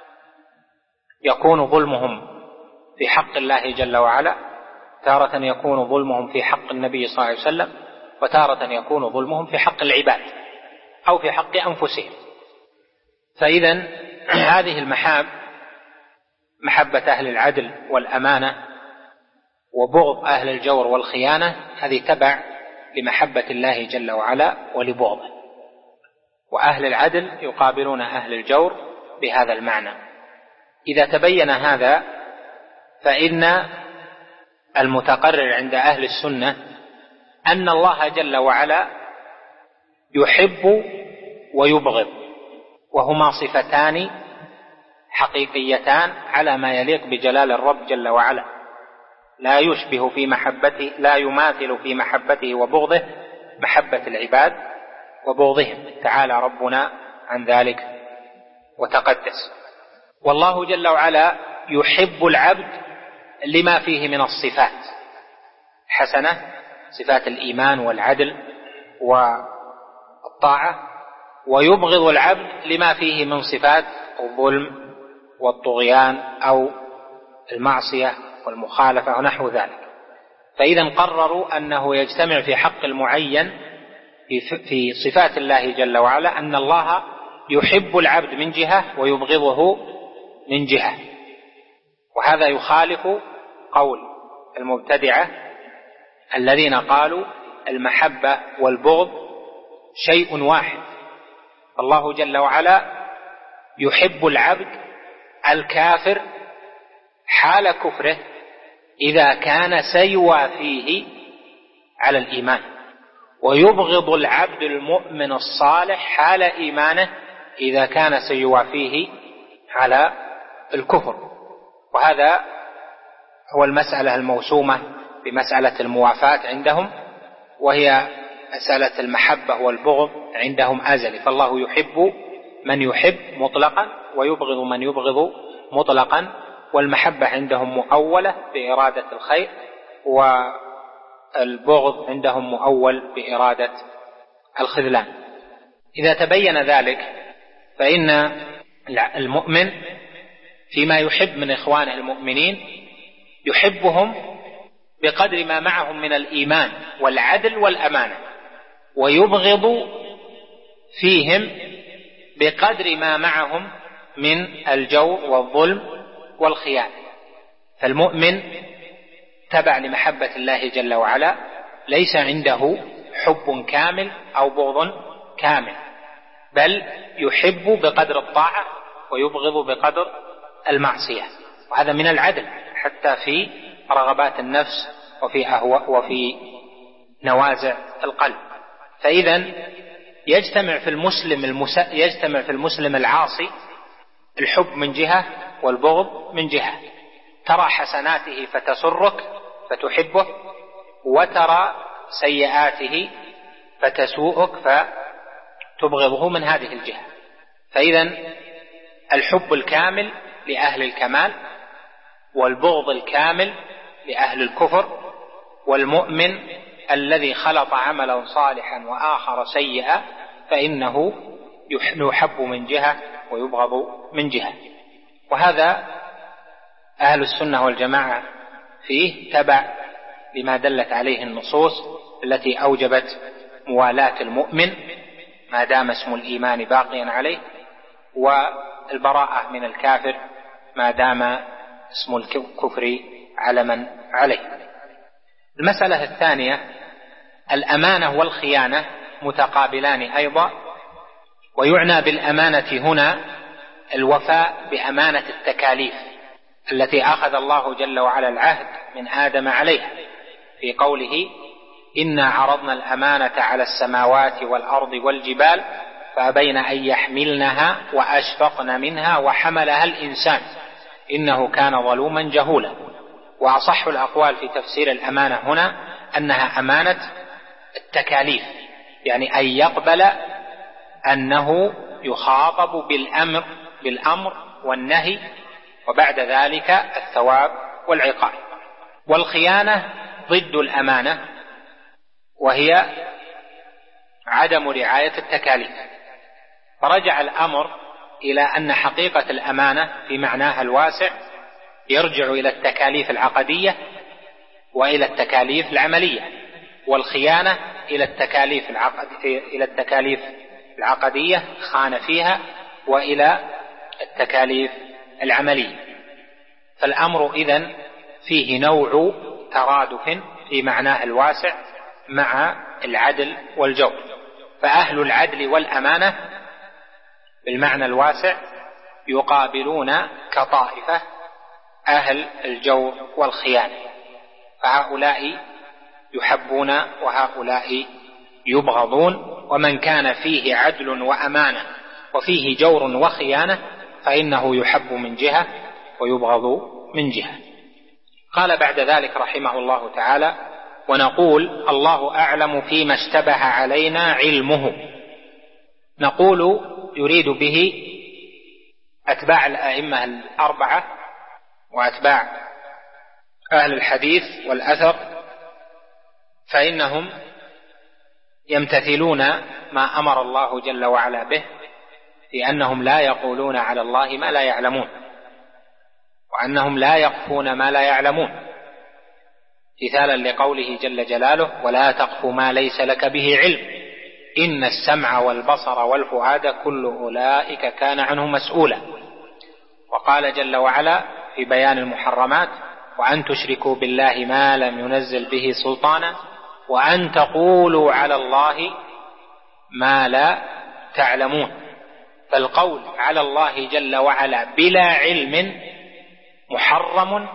يكون ظلمهم في حق الله جل وعلا، تارة يكون ظلمهم في حق النبي صلى الله عليه وسلم، وتارة يكون ظلمهم في حق العباد أو في حق أنفسهم. فإذن هذه المحاب، محبة أهل العدل والأمانة وبغض أهل الجور والخيانة، هذه تبع لمحبة الله جل وعلا ولبغضه. وأهل العدل يقابلون أهل الجور بهذا المعنى. إذا تبين هذا فإن المتقرر عند أهل السنة أن الله جل وعلا يحب ويبغض، وهما صفتان حقيقيتان على ما يليق بجلال الرب جل وعلا، لا يشبه في محبته، لا يماثل في محبته وبغضه محبة العباد وبغضهم، تعالى ربنا عن ذلك وتقدس. والله جل وعلا يحب العبد لما فيه من الصفات حسنة، صفات الإيمان والعدل والطاعة، ويبغض العبد لما فيه من صفات الظلم والطغيان أو المعصية والمخالفة ونحو ذلك. فإذا قرروا أنه يجتمع في حق المعين في صفات الله جل وعلا أن الله يحب العبد من جهة ويبغضه من جهة، وهذا يخالف قول المبتدعة الذين قالوا المحبة والبغض شيء واحد. الله جل وعلا يحب العبد الكافر حال كفره إذا كان سيوى فيه على الإيمان، ويبغض العبد المؤمن الصالح حال إيمانه إذا كان سيوى فيه على الكفر. وهذا هو المسألة الموسومة بمسألة الموافاة عندهم، وهي مسألة المحبة والبغض عندهم أزلي. فالله يحب من يحب مطلقا ويبغض من يبغض مطلقا، والمحبة عندهم مؤولة بإرادة الخير، والبغض عندهم مؤول بإرادة الخذلان. إذا تبين ذلك فإن المؤمن فيما يحب من إخوانه المؤمنين يحبهم بقدر ما معهم من الإيمان والعدل والأمانة، ويبغض فيهم بقدر ما معهم من الجور والظلم والخيانة. فالمؤمن تبع لمحبة الله جل وعلا ليس عنده حب كامل أو بغض كامل، بل يحب بقدر الطاعة ويبغض بقدر المعصية، وهذا من العدل حتى في رغبات النفس وفي أهواء وفي نوازع القلب. فإذا يجتمع في المسلم المس... يجتمع في المسلم العاصي الحب من جهة والبغض من جهة، ترى حسناته فتسرك فتحبه، وترى سيئاته فتسوءك فتبغضه من هذه الجهة. فإذا الحب الكامل لأهل الكمال، والبغض الكامل لأهل الكفر، والمؤمن الذي خلط عملا صالحا وآخر سيئا فإنه يحب من جهة ويبغض من جهة. وهذا أهل السنة والجماعة فيه تبع لما دلت عليه النصوص التي أوجبت موالاة المؤمن ما دام اسم الإيمان باقيا عليه، والبراءة من الكافر ما دام اسم الكفر علما عليه. المسألة الثانية الأمانة والخيانة متقابلان أيضا، ويعنى بالأمانة هنا الوفاء بأمانة التكاليف التي أخذ الله جل وعلا العهد من آدم عليها في قوله إنا عرضنا الأمانة على السماوات والأرض والجبال فأبين أن يحملنها وأشفقن منها وحملها الإنسان إنه كان ظلوما جهولا. وأصح الأقوال في تفسير الأمانة هنا أنها أمانة التكاليف، يعني أن يقبل أنه يخاطب بالأمر بالأمر والنهي، وبعد ذلك الثواب والعقاب. والخيانة ضد الأمانة، وهي عدم رعاية التكاليف. فرجع الأمر إلى أن حقيقة الأمانة في معناها الواسع يرجع إلى التكاليف العقدية وإلى التكاليف العملية، والخيانة إلى التكاليف العقد إلى التكاليف العقدية خان فيها، وإلى التكاليف العملية. فالأمر إذن فيه نوع ترادف في معناه الواسع مع العدل والجور. فأهل العدل والأمانة بالمعنى الواسع يقابلون كطائفة أهل الجور والخيانة، فهؤلاء يحبون وهؤلاء يبغضون. ومن كان فيه عدل وأمانة وفيه جور وخيانة فإنه يحب من جهة ويبغض من جهة. قال بعد ذلك رحمه الله تعالى: ونقول الله أعلم فيما اشتبه علينا علمه. نقول يريد به أتباع الأئمة الأربعة وأتباع أهل الحديث والأثر، فإنهم يمتثلون ما أمر الله جل وعلا به، لأنهم لا يقولون على الله ما لا يعلمون، وأنهم لا يقفون ما لا يعلمون، مثالا لقوله جل جلاله: ولا تقف ما ليس لك به علم إن السمع والبصر والفؤاد كل أولئك كان عنه مسؤولا. وقال جل وعلا في بيان المحرمات: وأن تشركوا بالله ما لم ينزل به سلطانا وأن تقولوا على الله ما لا تعلمون. فالقول على الله جل وعلا بلا علم محرم،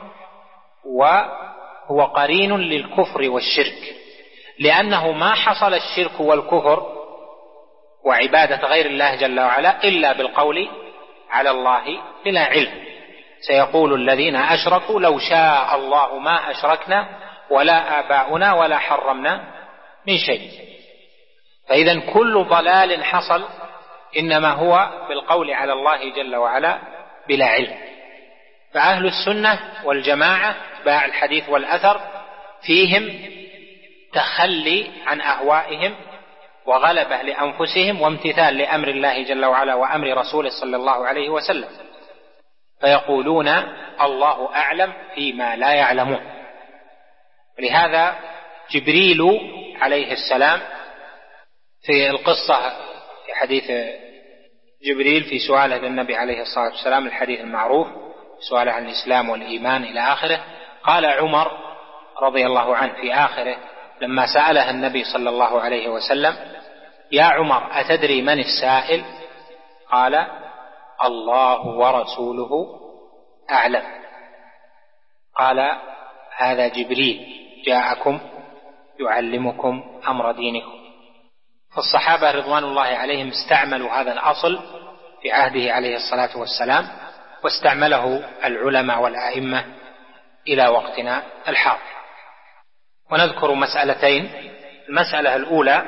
وهو قرين للكفر والشرك، لأنه ما حصل الشرك والكفر وعبادة غير الله جل وعلا إلا بالقول على الله بلا علم. سيقول الذين أشركوا لو شاء الله ما أشركنا ولا آباؤنا ولا حرمنا من شيء. فإذا كل ضلال حصل إنما هو بالقول على الله جل وعلا بلا علم. فأهل السنة والجماعة اتباع الحديث والأثر فيهم تخلي عن أهوائهم وغلبة لأنفسهم وامتثال لأمر الله جل وعلا وأمر رسوله صلى الله عليه وسلم، فيقولون الله أعلم فيما لا يعلمون. ولهذا جبريل عليه السلام في القصة في حديث جبريل في سؤاله للنبي عليه الصلاة والسلام الحديث المعروف سؤاله عن الإسلام والإيمان إلى آخره، قال عمر رضي الله عنه في آخره لما سأله النبي صلى الله عليه وسلم: يا عمر أتدري من السائل؟ قال: الله ورسوله أعلم. قال: هذا جبريل جاءكم يعلمكم أمر دينكم. فالصحابة رضوان الله عليهم استعملوا هذا الأصل في عهده عليه الصلاة والسلام، واستعمله العلماء والأئمة إلى وقتنا الحاضر. ونذكر مسألتين. المسألة الأولى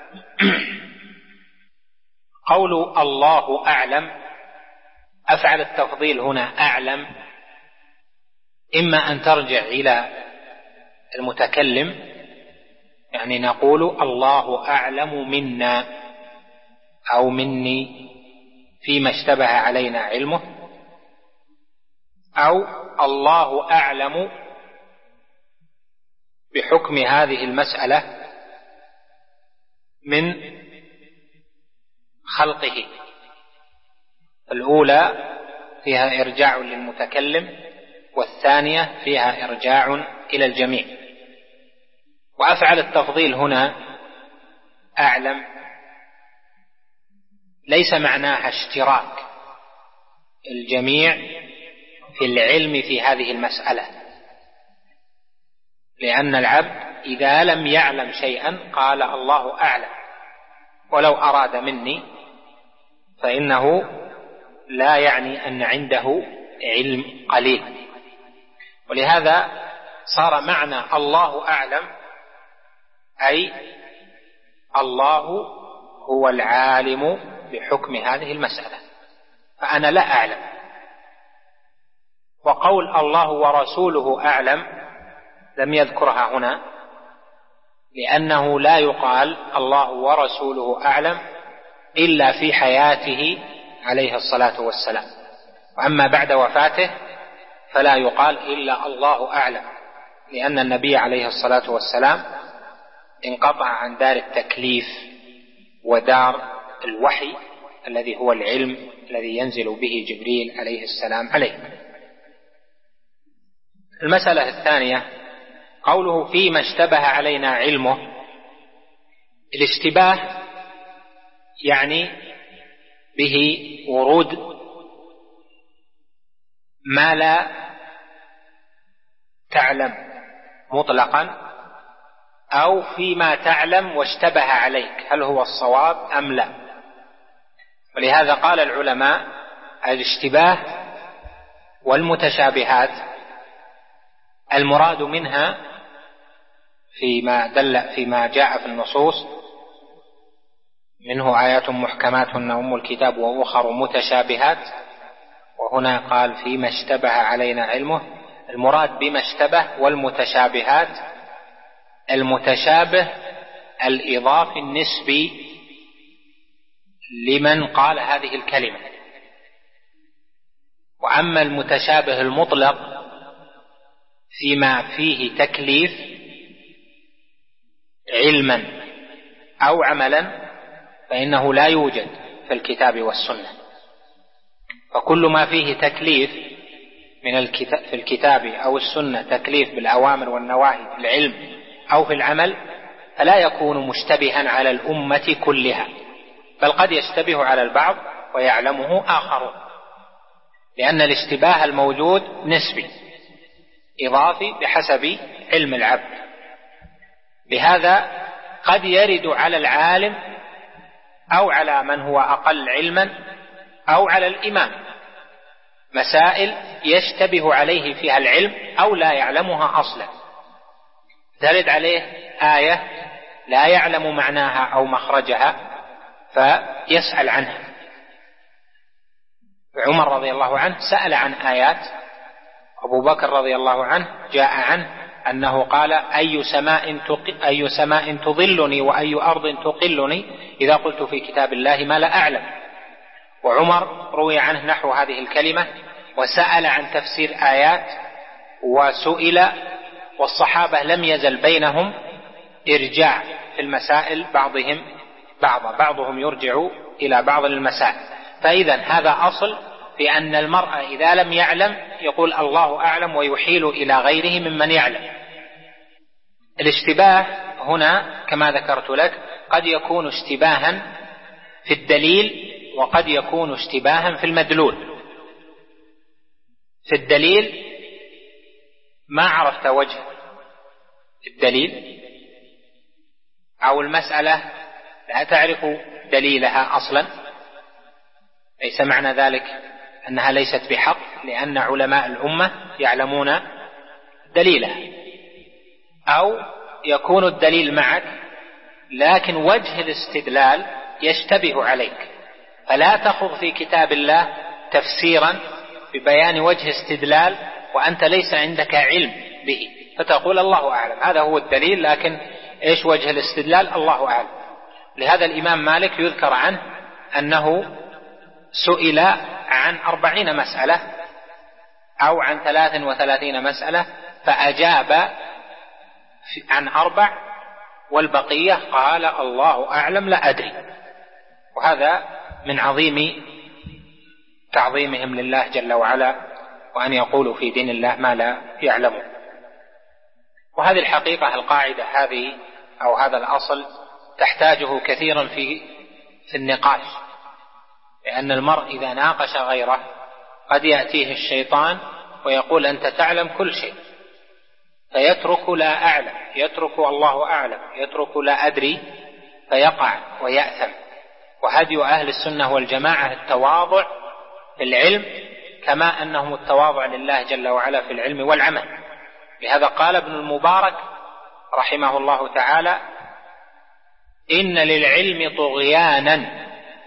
قول الله أعلم، أفعل التفضيل هنا أعلم إما أن ترجع إلى المتكلم، يعني نقول الله أعلم منا أو مني فيما اشتبه علينا علمه، أو الله أعلم بحكم هذه المسألة من خلقه. الأولى فيها إرجاع للمتكلم، والثانية فيها إرجاع إلى الجميع. وأفعل التفضيل هنا أعلم ليس معناها اشتراك الجميع في العلم في هذه المسألة، لأن العبد إذا لم يعلم شيئا قال الله أعلم، ولو أراد مني فإنه لا يعني أن عنده علم قليل. ولهذا صار معنى الله أعلم أي الله هو العالم بحكم هذه المسألة، فأنا لا أعلم. وقول الله ورسوله أعلم لم يذكرها هنا، لأنه لا يقال الله ورسوله أعلم إلا في حياته عليه الصلاة والسلام، وأما بعد وفاته فلا يقال إلا الله أعلم، لأن النبي عليه الصلاة والسلام انقطع عن دار التكليف ودار الوحي الذي هو العلم الذي ينزل به جبريل عليه السلام عليه. المسألة الثانية قوله فيما اشتبه علينا علمه. الاشتباه يعني به ورود ما لا تعلم مطلقا، أو فيما تعلم واشتبه عليك هل هو الصواب أم لا. ولهذا قال العلماء الاشتباه والمتشابهات المراد منها فيما دل فيما جاء في النصوص منه آيات محكمات هن أم الكتاب وأخر متشابهات، وهنا قال فيما اشتبه علينا علمه. المراد بما اشتبه والمتشابهات المتشابه الإضافي النسبي لمن قال هذه الكلمة، وأما المتشابه المطلق فيما فيه تكليف علما أو عملا فإنه لا يوجد في الكتاب والسنة. فكل ما فيه تكليف من الكتاب في الكتاب أو السنة تكليف بالأوامر والنواهي في العلم أو في العمل فلا يكون مشتبها على الأمة كلها، بل قد يشتبه على البعض ويعلمه آخرون، لأن الاشتباه الموجود نسبي إضافي بحسب علم العبد. بهذا قد يرد على العالم أو على من هو أقل علما أو على الإمام مسائل يشتبه عليه فيها العلم أو لا يعلمها أصلا، ترد عليه آية لا يعلم معناها أو مخرجها فيسأل عنها. عمر رضي الله عنه سأل عن آيات، أبو بكر رضي الله عنه جاء عنه أنه قال أي سماء, أي سماء تظلني وأي أرض تقلني إذا قلت في كتاب الله ما لا أعلم. وعمر روي عنه نحو هذه الكلمة، وسأل عن تفسير آيات، وسئل والصحابة لم يزل بينهم إرجاع في المسائل، بعضهم بعضا بعضهم يرجع إلى بعض المسائل. فإذا هذا أصل في أن المرء إذا لم يعلم يقول الله أعلم ويحيل إلى غيره ممن يعلم. الاشتباه هنا كما ذكرت لك قد يكون اشتباها في الدليل وقد يكون اشتباها في المدلول. في الدليل ما عرفت وجه الدليل أو المسألة لا تعرف دليلها أصلا، ليس معنى ذلك أنها ليست بحق، لأن علماء الأمة يعلمون دليلها. أو يكون الدليل معك لكن وجه الاستدلال يشتبه عليك، فلا تخض في كتاب الله تفسيرا ببيان وجه استدلال وأنت ليس عندك علم به، فتقول الله أعلم، هذا هو الدليل لكن إيش وجه الاستدلال الله أعلم. لهذا الإمام مالك يذكر عنه أنه سئل عن أربعين مسألة أو عن ثلاث وثلاثين مسألة فأجاب عن أربع والبقية قال الله أعلم لا أدري. وهذا من عظيم تعظيمهم لله جل وعلا، وأن يقولوا في دين الله ما لا يعلمون. وهذه الحقيقة القاعدة هذه أو هذا الأصل تحتاجه كثيرا في في النقاش، لأن المرء إذا ناقش غيره قد يأتيه الشيطان ويقول أنت تعلم كل شيء، فيترك لا أعلم، يترك الله أعلم، يترك لا أدري، فيقع ويأثم. وهدي أهل السنة والجماعة التواضع في العلم كما أنهم التواضع لله جل وعلا في العلم والعمل. لهذا قال ابن المبارك رحمه الله تعالى: إن للعلم طغيانا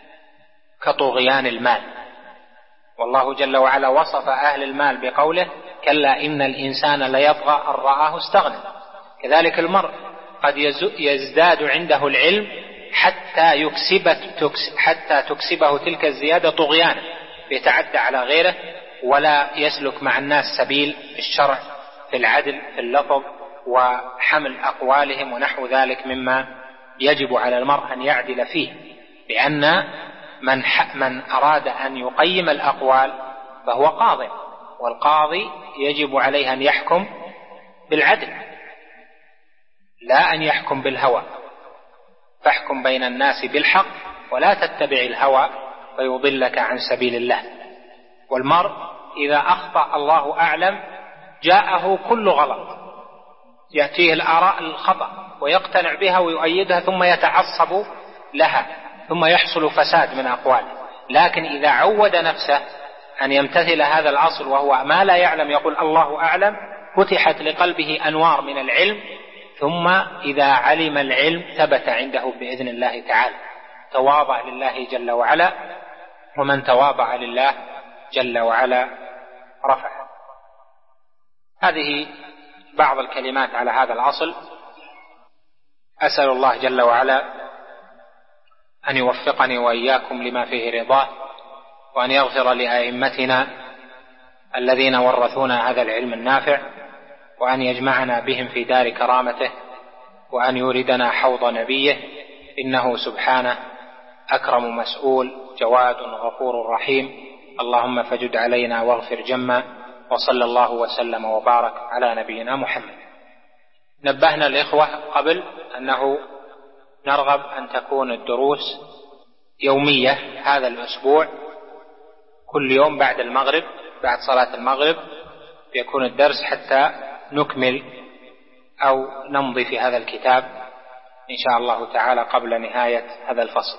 كطغيان المال. والله جل وعلا وصف أهل المال بقوله: كلا إن الإنسان ليطغى أن رآه استغنى. كذلك المرء قد يزداد عنده العلم حتى يكسبه, حتى تكسبه تلك الزيادة طغيانا، يتعدى على غيره ولا يسلك مع الناس سبيل الشرع في العدل في اللفظ وحمل أقوالهم ونحو ذلك مما يجب على المرء أن يعدل فيه. لأن من, من أراد أن يقيم الأقوال فهو قاضي، والقاضي يجب عليه أن يحكم بالعدل لا أن يحكم بالهوى. فاحكم بين الناس بالحق ولا تتبع الهوى فيضلك عن سبيل الله. والمرء إذا أخطأ الله أعلم جاءه كل غلط، يأتيه الآراء الخطأ ويقتنع بها ويؤيدها ثم يتعصب لها ثم يحصل فساد من أقواله. لكن إذا عود نفسه أن يمتثل هذا الأصل وهو ما لا يعلم يقول الله أعلم، فتحت لقلبه أنوار من العلم، ثم إذا علم العلم ثبت عنده بإذن الله تعالى. تواضع لله جل وعلا، ومن تواضع لله جل وعلا رفعه. هذه بعض الكلمات على هذا الأصل. أسأل الله جل وعلا أن يوفقني وإياكم لما فيه رضاه، وأن يغفر لأئمتنا الذين ورثونا هذا العلم النافع، وأن يجمعنا بهم في دار كرامته، وأن يوردنا حوض نبيه، إنه سبحانه أكرم مسؤول جواد غفور رحيم. اللهم فجد علينا واغفر جما، وصلى الله وسلم وبارك على نبينا محمد. نبهنا الإخوة قبل أنه نرغب أن تكون الدروس يومية هذا الأسبوع، كل يوم بعد المغرب، بعد صلاة المغرب يكون الدرس حتى نكمل أو نمضي في هذا الكتاب إن شاء الله تعالى قبل نهاية هذا الفصل.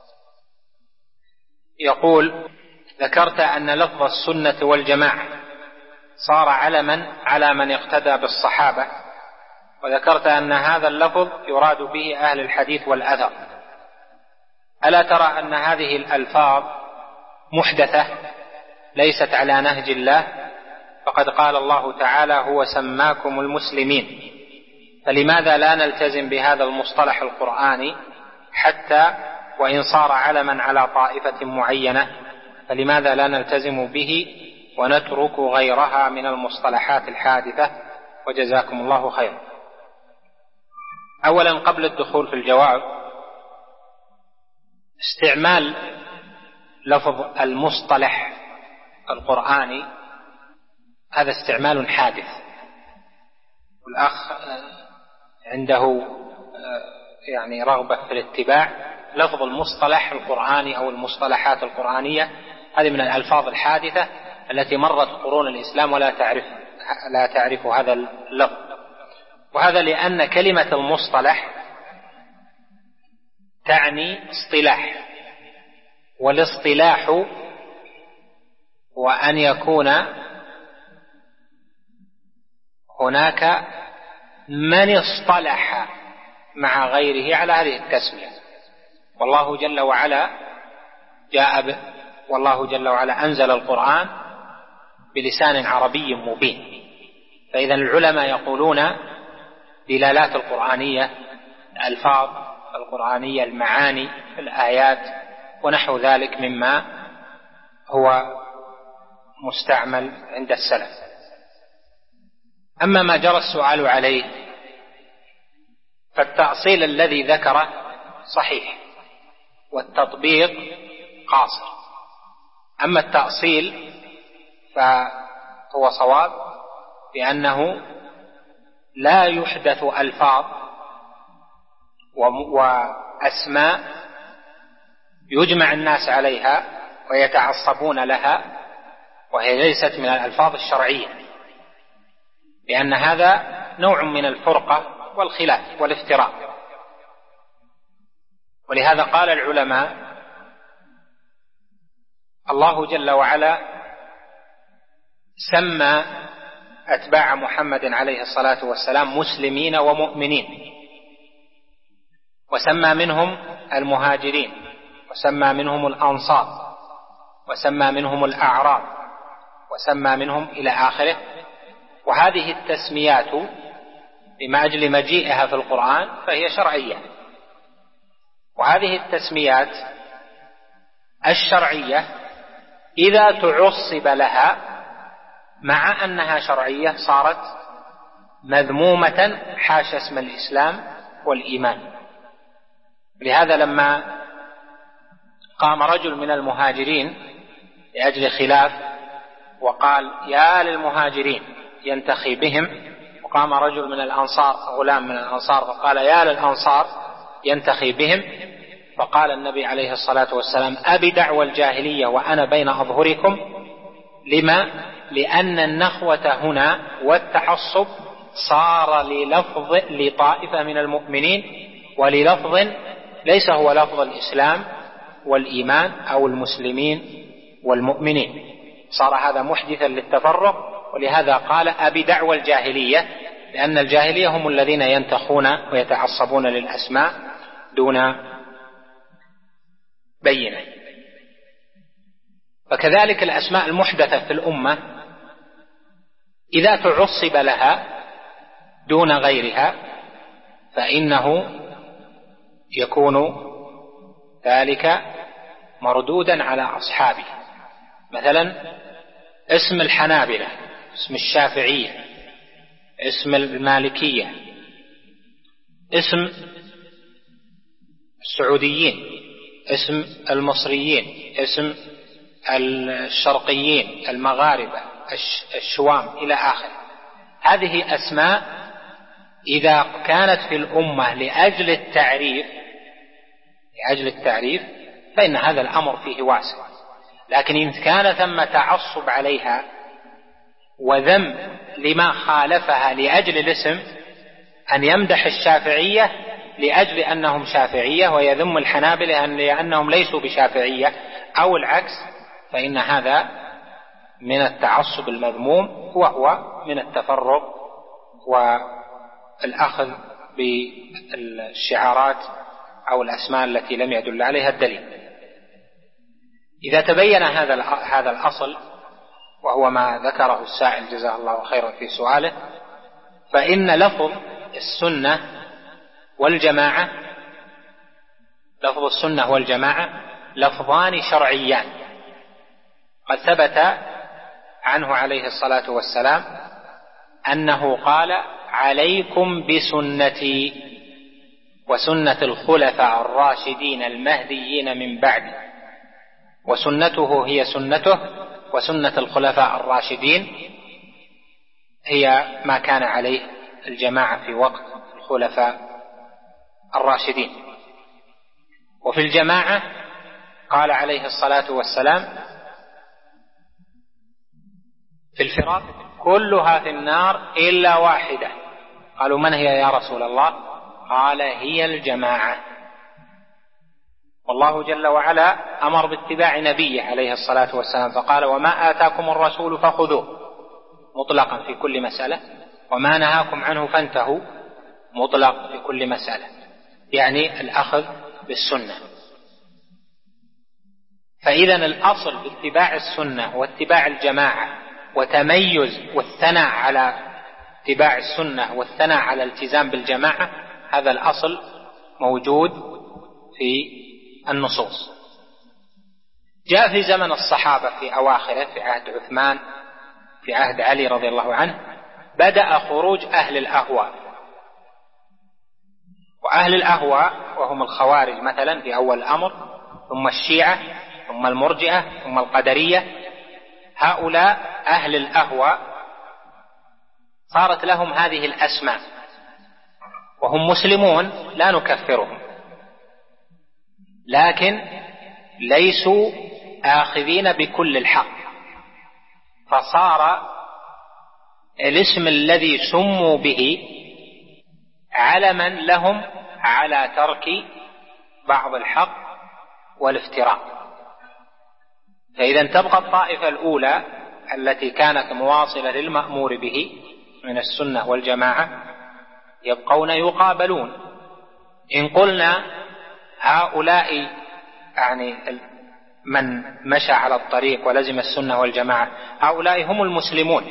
يقول: ذكرت أن لفظ السنة والجماعة صار علما على من اقتدى بالصحابة، وذكرت أن هذا اللفظ يراد به أهل الحديث والأثر. ألا ترى أن هذه الألفاظ محدثة ليست على نهج الله؟ فقد قال الله تعالى: هو سماكم المسلمين. فلماذا لا نلتزم بهذا المصطلح القرآني حتى وإن صار علما على طائفة معينة؟ فلماذا لا نلتزم به ونترك غيرها من المصطلحات الحادثة وجزاكم الله خيرا. أولا قبل الدخول في الجواب، استعمال لفظ المصطلح القرآني هذا استعمال حادث، والأخ عنده يعني رغبة في الاتباع. لفظ المصطلح القرآني أو المصطلحات القرآنية هذه من الألفاظ الحادثة التي مرت قرون الإسلام ولا تعرف لا تعرف هذا اللفظ، وهذا لأن كلمة المصطلح تعني اصطلاح، والاصطلاح وأن يكون هناك من اصطلح مع غيره على هذه التسمية، والله جل وعلا جاء ب... والله جل وعلا أنزل القرآن بلسان عربي مبين. فإذا العلماء يقولون دلالات القرآنية، الألفاظ القرآنية، المعاني، الآيات ونحو ذلك مما هو مستعمل عند السلف. أما ما جرى السؤال عليه فالتأصيل الذي ذكره صحيح والتطبيق قاصر. أما التأصيل فهو صواب بأنه لا يحدث ألفاظ وأسماء يجمع الناس عليها ويتعصبون لها وهي ليست من الألفاظ الشرعية، لأن هذا نوع من الفرقة والخلاف والافتراق. ولهذا قال العلماء الله جل وعلا سمى أتباع محمد عليه الصلاة والسلام مسلمين ومؤمنين، وسمى منهم المهاجرين، وسمى منهم الأنصار، وسمى منهم الأعراب، وسمى منهم إلى آخره. وهذه التسميات بما أجل مجيئها في القرآن فهي شرعية، وهذه التسميات الشرعية إذا تعصب لها مع أنها شرعية صارت مذمومة حاشا اسم الإسلام والإيمان. لهذا لما قام رجل من المهاجرين لأجل خلاف وقال يا للمهاجرين ينتخي بهم، وقام رجل من الأنصار غلام من الأنصار فقال يا للأنصار ينتخي بهم، فقال النبي عليه الصلاة والسلام أبي دعوى الجاهلية وأنا بين أظهركم. لما؟ لأن النخوة هنا والتعصب صار للفظ لطائفة من المؤمنين وللفظ ليس هو لفظ الإسلام والإيمان أو المسلمين والمؤمنين، صار هذا محدثا للتفرق. ولهذا قال أبي دعوى الجاهلية، لأن الجاهلية هم الذين ينتخون ويتعصبون للأسماء دون بينة. فكذلك الأسماء المحدثة في الأمة إذا تعصب لها دون غيرها فإنه يكون ذلك مردودا على أصحابه. مثلا اسم الحنابلة، اسم الشافعية، اسم المالكية، اسم السعوديين، اسم المصريين، اسم الشرقيين، المغاربة، الشوام إلى آخره. هذه أسماء إذا كانت في الأمة لأجل التعريف لأجل التعريف فإن هذا الأمر فيه واسع، لكن إن كان ثم تعصب عليها وذم لما خالفها لأجل الاسم، أن يمدح الشافعية لأجل أنهم شافعية ويذم الحنابلة لأنهم ليسوا بشافعية أو العكس، فإن هذا من التعصب المذموم وهو من التفرق والأخذ بالشعارات أو الأسماء التي لم يدل عليها الدليل. إذا تبين هذا هذا الأصل وهو ما ذكره السائل جزاه الله خيرا في سؤاله، فإن لفظ السنة والجماعة لفظ السنة والجماعة لفظان شرعيان قد ثبت عنه عليه الصلاة والسلام أنه قال: عليكم بسنتي وسنة الخلفاء الراشدين المهديين من بعدي. وسنته هي سنته، وسنة الخلفاء الراشدين هي ما كان عليه الجماعة في وقت الخلفاء الراشدين. وفي الجماعة قال عليه الصلاة والسلام في الفراق: كلها في النار إلا واحدة. قالوا: من هي يا رسول الله؟ قال: هي الجماعة. والله جل وعلا أمر باتباع نبيه عليه الصلاة والسلام فقال: وما آتاكم الرسول فخذوه، مطلقا في كل مسألة، وما نهاكم عنه فانتهوا، مطلق في كل مسألة، يعني الأخذ بالسنة. فإذا الأصل باتباع السنة واتباع الجماعة وتميز والثناء على اتباع السنة والثناء على الالتزام بالجماعة، هذا الأصل موجود في النصوص. جاء في زمن الصحابة في أواخره، في عهد عثمان، في عهد علي رضي الله عنه، بدأ خروج أهل الأهواء. وأهل الأهواء وهم الخوارج مثلا في أول الأمر، ثم الشيعة، ثم المرجئة، ثم القدرية. هؤلاء أهل الأهواء صارت لهم هذه الأسماء، وهم مسلمون لا نكفرهم، لكن ليسوا آخذين بكل الحق، فصار الاسم الذي سموا به علما لهم على ترك بعض الحق والافتراء. فإذا تبقى الطائفة الأولى التي كانت مواصلة للمأمور به من السنة والجماعة يبقون يقابلون. إن قلنا هؤلاء يعني من مشى على الطريق ولزم السنة والجماعة هؤلاء هم المسلمون،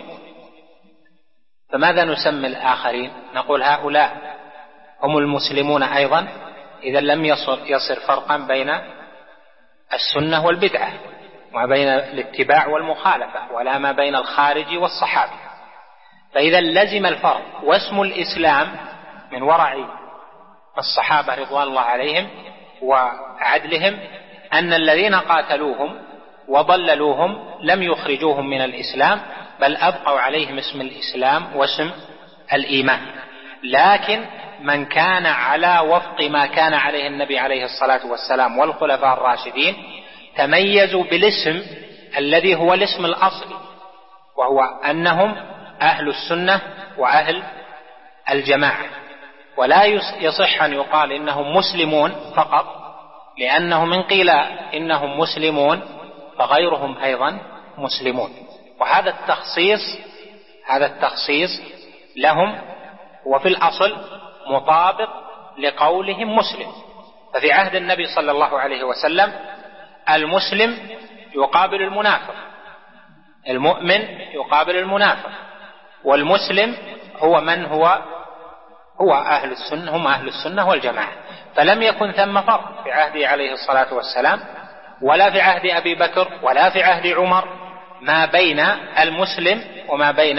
فماذا نسمي الآخرين؟ نقول هؤلاء هم المسلمون أيضا، إذا لم يصر, يصر فرقا بين السنة والبدعة، وما بين الاتباع والمخالفة، ولا ما بين الخارج والصحابة. فإذا لزم الفرق، واسم الإسلام من ورع الصحابة رضوان الله عليهم وعدلهم أن الذين قاتلوهم وضللوهم لم يخرجوهم من الإسلام، بل أبقوا عليهم اسم الإسلام واسم الإيمان. لكن من كان على وفق ما كان عليه النبي عليه الصلاة والسلام والخلفاء الراشدين تميزوا بالاسم الذي هو الاسم الأصلي، وهو أنهم أهل السنة وأهل الجماعة. ولا يصح أن يقال إنهم مسلمون فقط، لأنه من قيل إنهم مسلمون فغيرهم أيضا مسلمون. وهذا التخصيص هذا التخصيص لهم وفي الأصل مطابق لقولهم مسلم. ففي عهد النبي صلى الله عليه وسلم المسلم يقابل المنافق، المؤمن يقابل المنافق، والمسلم هو من هو هو أهل السنة، هم أهل السنة والجماعة. فلم يكن ثم فرق في عهده عليه الصلاة والسلام، ولا في عهد أبي بكر، ولا في عهد عمر، ما بين المسلم وما بين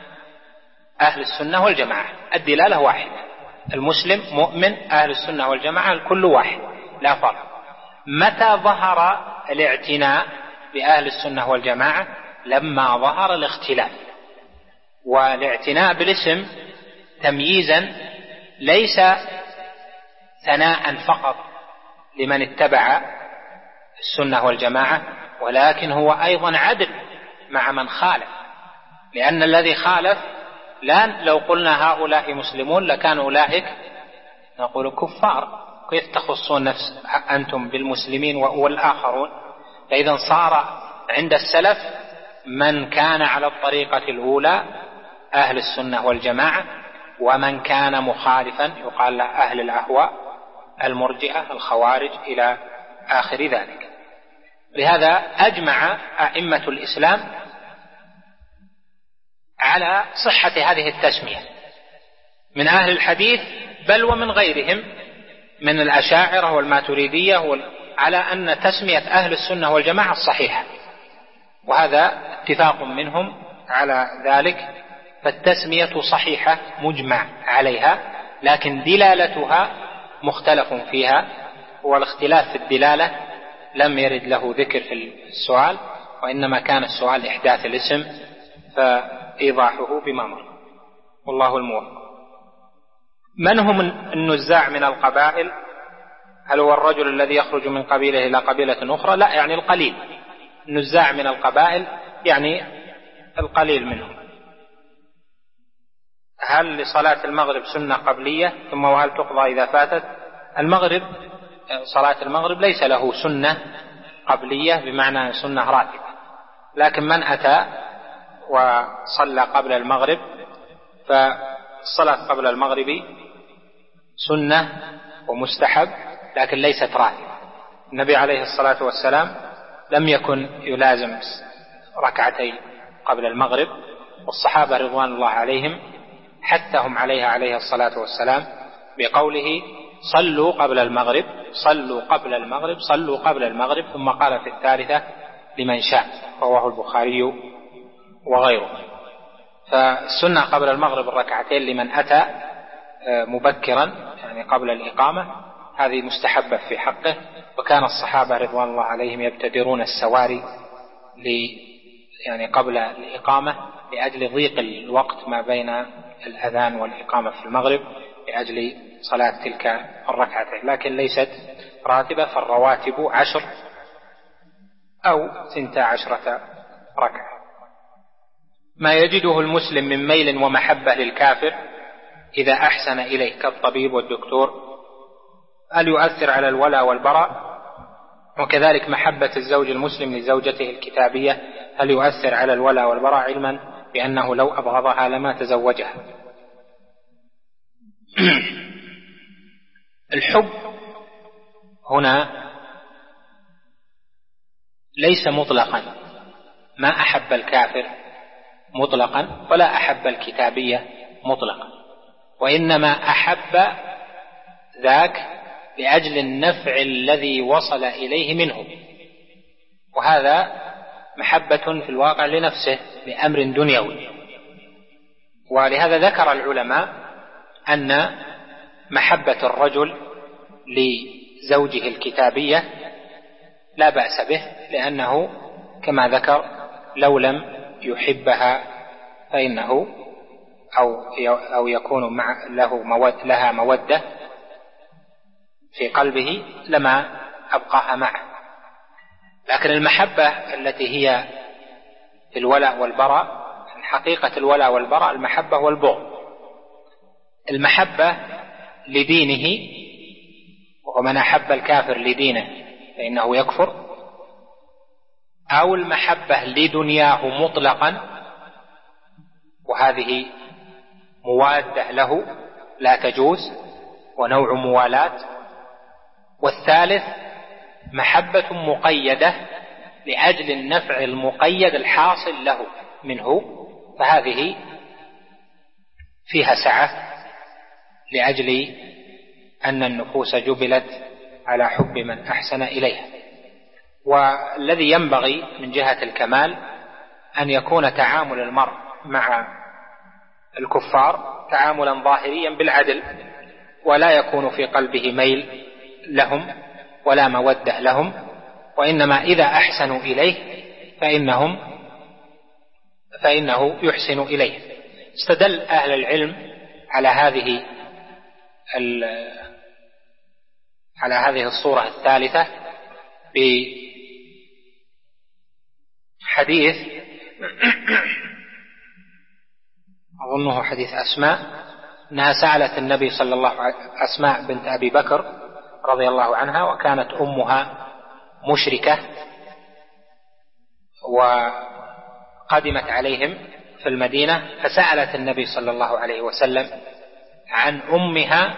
أهل السنة والجماعة. الدلالة واحدة، المسلم مؤمن، أهل السنة والجماعة الكل واحد لا فرق. متى ظهر الاعتناء بأهل السنة والجماعة؟ لما ظهر الاختلاف. والاعتناء بالاسم تمييزا ليس ثناء فقط لمن اتبع السنة والجماعة، ولكن هو أيضا عدل مع من خالف، لأن الذي خالف لان لو قلنا هؤلاء مسلمون لكان أولئك نقول كفار، كيف تخصون نفس أنتم بالمسلمين والآخرون؟ فإذا صار عند السلف من كان على الطريقة الأولى أهل السنة والجماعة، ومن كان مخالفا يقال له أهل الأهواء، المرجئة، الخوارج، إلى آخر ذلك. لهذا أجمع أئمة الإسلام على صحة هذه التسمية من أهل الحديث بل ومن غيرهم من الأشاعرة والماتريدية، على أن تسمية أهل السنة والجماعة الصحيحة، وهذا اتفاق منهم على ذلك فالتسمية صحيحة مجمع عليها، لكن دلالتها مختلف فيها، والاختلاف في الدلالة لم يرد له ذكر في السؤال، وإنما كان السؤال إحداث الاسم فإيضاحه بما مر، والله الموفق. من هم النزاع من القبائل؟ هل هو الرجل الذي يخرج من قبيلة إلى قبيلة أخرى؟ لا، يعني القليل. النزاع من القبائل يعني القليل منهم. هل لصلاة المغرب سنة قبلية؟ ثم وهل تقضى إذا فاتت؟ المغرب، صلاة المغرب ليس له سنة قبلية بمعنى سنة راتبة، لكن من أتى وصلى قبل المغرب فالصلاة قبل المغرب سنة ومستحب، لكن ليست راتبة. النبي عليه الصلاة والسلام لم يكن يلازم ركعتين قبل المغرب، والصحابة رضوان الله عليهم حثهم عليها عليه الصلاة والسلام بقوله صلوا قبل المغرب، صلوا قبل المغرب، صلوا قبل المغرب، ثم قال في الثالثة لمن شاء، رواه البخاري وغيره. فالسنة قبل المغرب الركعتين لمن أتى مبكرا يعني قبل الإقامة، هذه مستحبة في حقه. وكان الصحابة رضوان الله عليهم يبتدرون السواري يعني قبل الإقامة لأجل ضيق الوقت ما بين الأذان والإقامة في المغرب لأجل صلاة تلك الركعتين، لكن ليست راتبة، فالرواتب عشر أو ثنتا عشرة ركعة. ما يجده المسلم من ميل ومحبة للكافر إذا أحسن إليه كالطبيب والدكتور، هل يؤثر على الولاء والبراء؟ وكذلك محبة الزوج المسلم لزوجته الكتابية هل يؤثر على الولاء والبراء، علما بأنه لو أبغضها لما تزوجها؟ الحب هنا ليس مطلقا، ما أحب الكافر مطلقا ولا أحب الكتابية مطلقا، وإنما أحب ذاك لأجل النفع الذي وصل إليه منه، وهذا محبة في الواقع لنفسه لأمر دنيوي. ولهذا ذكر العلماء أن محبة الرجل لزوجه الكتابية لا بأس به، لأنه كما ذكر لو لم يحبها فإنه أو أو يكون مع له مود لها مودة في قلبه لما أبقاها معه. لكن المحبة التي هي في الولاء والبراء، حقيقة الولاء والبراء المحبة والبغض. المحبة لدينه، ومن أحب الكافر لدينه فإنه يكفر، أو المحبة لدنياه مطلقا وهذه موادة له لا تجوز ونوع موالاة. والثالث محبة مقيدة لأجل النفع المقيد الحاصل له منه، فهذه فيها سعة لأجل أن النفوس جبلت على حب من أحسن إليها. والذي ينبغي من جهة الكمال أن يكون تعامل المرء مع الكفار تعاملا ظاهريا بالعدل، ولا يكون في قلبه ميل لهم ولا مودة لهم، وإنما إذا أحسنوا إليه فإنهم فإنه يحسن إليه. استدل أهل العلم على هذه على هذه الصورة الثالثة بحديث أظنه حديث أسماء، أنها سألت النبي صلى الله عليه وسلم، أسماء بنت أبي بكر رضي الله عنها، وكانت أمها مشركة، وقدمت عليهم في المدينة، فسألت النبي صلى الله عليه وسلم عن أمها،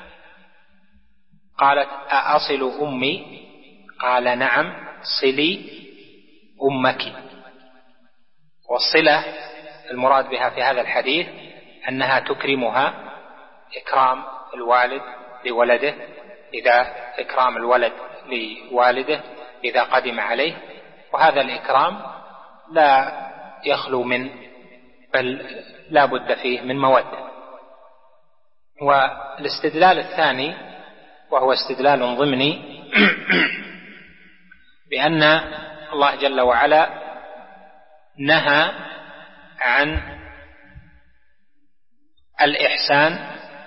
قالت أأصل أمي؟ قال نعم صلي أمك. والصلة المراد بها في هذا الحديث أنها تكرمها إكرام الوالد لولده، إذا إكرام الولد لوالده إذا قدم عليه، وهذا الإكرام لا يخلو من بل لا بد فيه من مودة. والاستدلال الثاني وهو استدلال ضمني بأن الله جل وعلا نهى عن الإحسان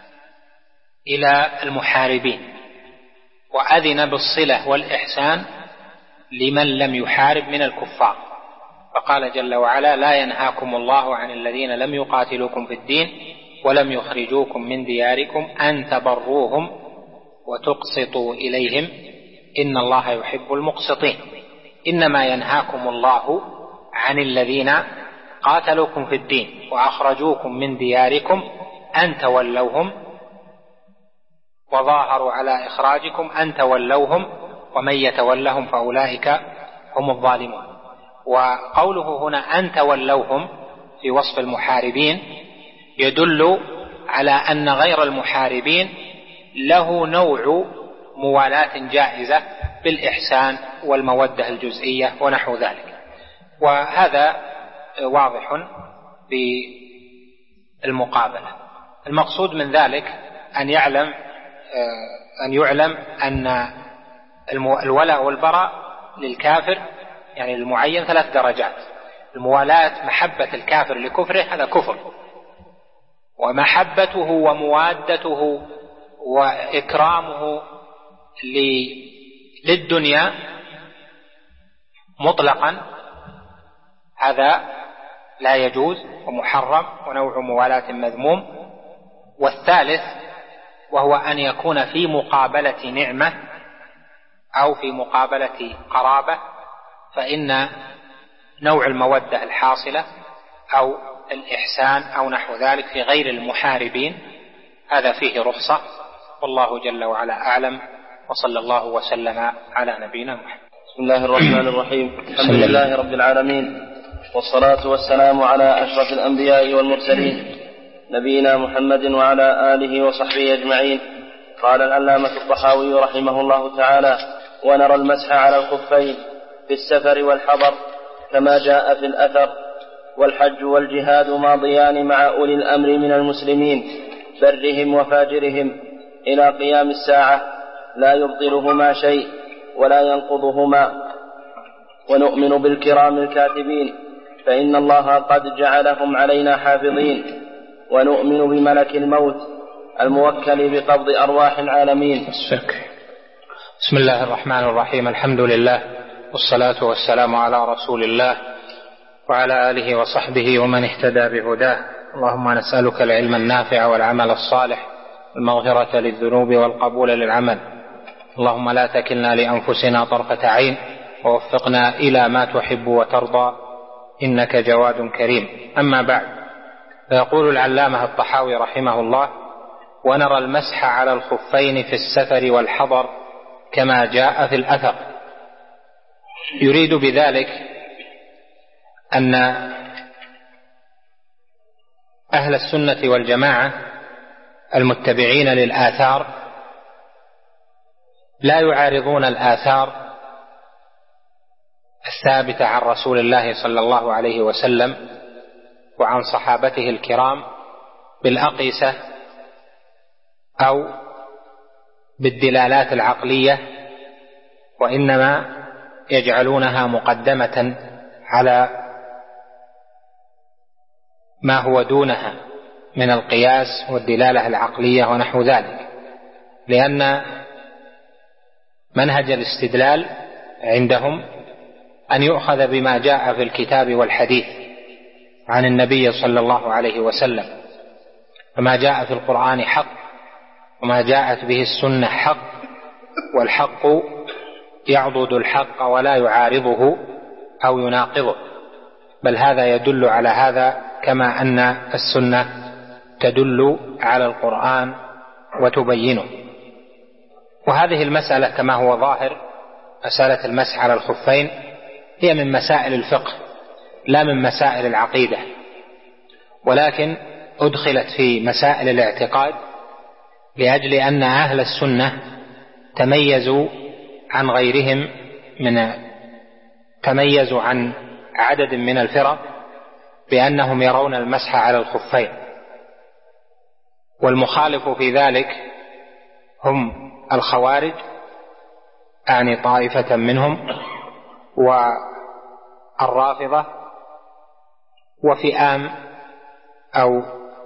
إلى المحاربين، وأذن بالصلة والإحسان لمن لم يحارب من الكفار، فقال جل وعلا: لا ينهاكم الله عن الذين لم يقاتلوكم في الدين ولم يخرجوكم من دياركم أن تبروهم وتقسطوا إليهم إن الله يحب المقسطين. إنما ينهاكم الله عن الذين قاتلوكم في الدين وأخرجوكم من دياركم أن تولوهم وظاهروا على إخراجكم أن تولوهم ومن يتولهم فأولئك هم الظالمون. وقوله هنا أن تولوهم في وصف المحاربين يدل على أن غير المحاربين له نوع موالاة جائزة بالإحسان والمودة الجزئية ونحو ذلك، وهذا واضح بالمقابلة. المقصود من ذلك أن يعلم أن يعلم أن الولاء والبراء للكافر يعني المعين ثلاث درجات. الموالاة محبة الكافر لكفره هذا كفر، ومحبته وموادته وإكرامه للدنيا مطلقا هذا لا يجوز ومحرم ونوع موالاة مذموم. والثالث وهو أن يكون في مقابلة نعمة أو في مقابلة قرابة، فإن نوع المودة الحاصلة أو الإحسان أو نحو ذلك في غير المحاربين هذا فيه رخصة، والله جل وعلا أعلم، وصلى الله وسلم على نبينا محمد. بسم الله الرحمن الرحيم. الحمد لله رب العالمين، والصلاة والسلام على أشرف الأنبياء والمرسلين نبينا محمد وعلى آله وصحبه أجمعين. قال العلامة الطحاوي رحمه الله تعالى: ونرى المسح على الخفين في السفر والحضر كما جاء في الأثر، والحج والجهاد ماضيان مع أولي الأمر من المسلمين برهم وفاجرهم إلى قيام الساعة، لا يبطلهما شيء ولا ينقضهما. ونؤمن بالكرام الكاتبين فإن الله قد جعلهم علينا حافظين. ونؤمن بملك الموت الموكل بقبض أرواح العالمين. بسم الله الرحمن الرحيم. الحمد لله والصلاة والسلام على رسول الله وعلى آله وصحبه ومن اهتدى بهداه. اللهم نسألك العلم النافع والعمل الصالح والمغفرة للذنوب والقبول للعمل. اللهم لا تكلنا لأنفسنا طرفة عين، ووفقنا إلى ما تحب وترضى، إنك جواد كريم. أما بعد، فيقول العلامة الطحاوي رحمه الله: ونرى المسح على الخفين في السفر والحضر كما جاء في الأثر. يريد بذلك أن أهل السنة والجماعة المتبعين للآثار لا يعارضون الآثار الثابتة عن رسول الله صلى الله عليه وسلم وعن صحابته الكرام بالأقيسة أو بالدلالات العقلية، وإنما يجعلونها مقدمة على ما هو دونها من القياس والدلالة العقلية ونحو ذلك، لأن منهج الاستدلال عندهم أن يؤخذ بما جاء في الكتاب والحديث عن النبي صلى الله عليه وسلم، فما جاء في القرآن حق وما جاءت به السنة حق، والحق يعضد الحق ولا يعارضه أو يناقضه، بل هذا يدل على هذا كما أن السنة تدل على القرآن وتبينه. وهذه المسألة كما هو ظاهر، مسألة المسح على الخفين، هي من مسائل الفقه لا من مسائل العقيدة، ولكن أدخلت في مسائل الاعتقاد لأجل أن أهل السنة تميزوا عن غيرهم من تميزوا عن عدد من الفرق بأنهم يرون المسح على الخفين، والمخالف في ذلك هم الخوارج، أعني طائفة منهم، والرافضة، وفئام أو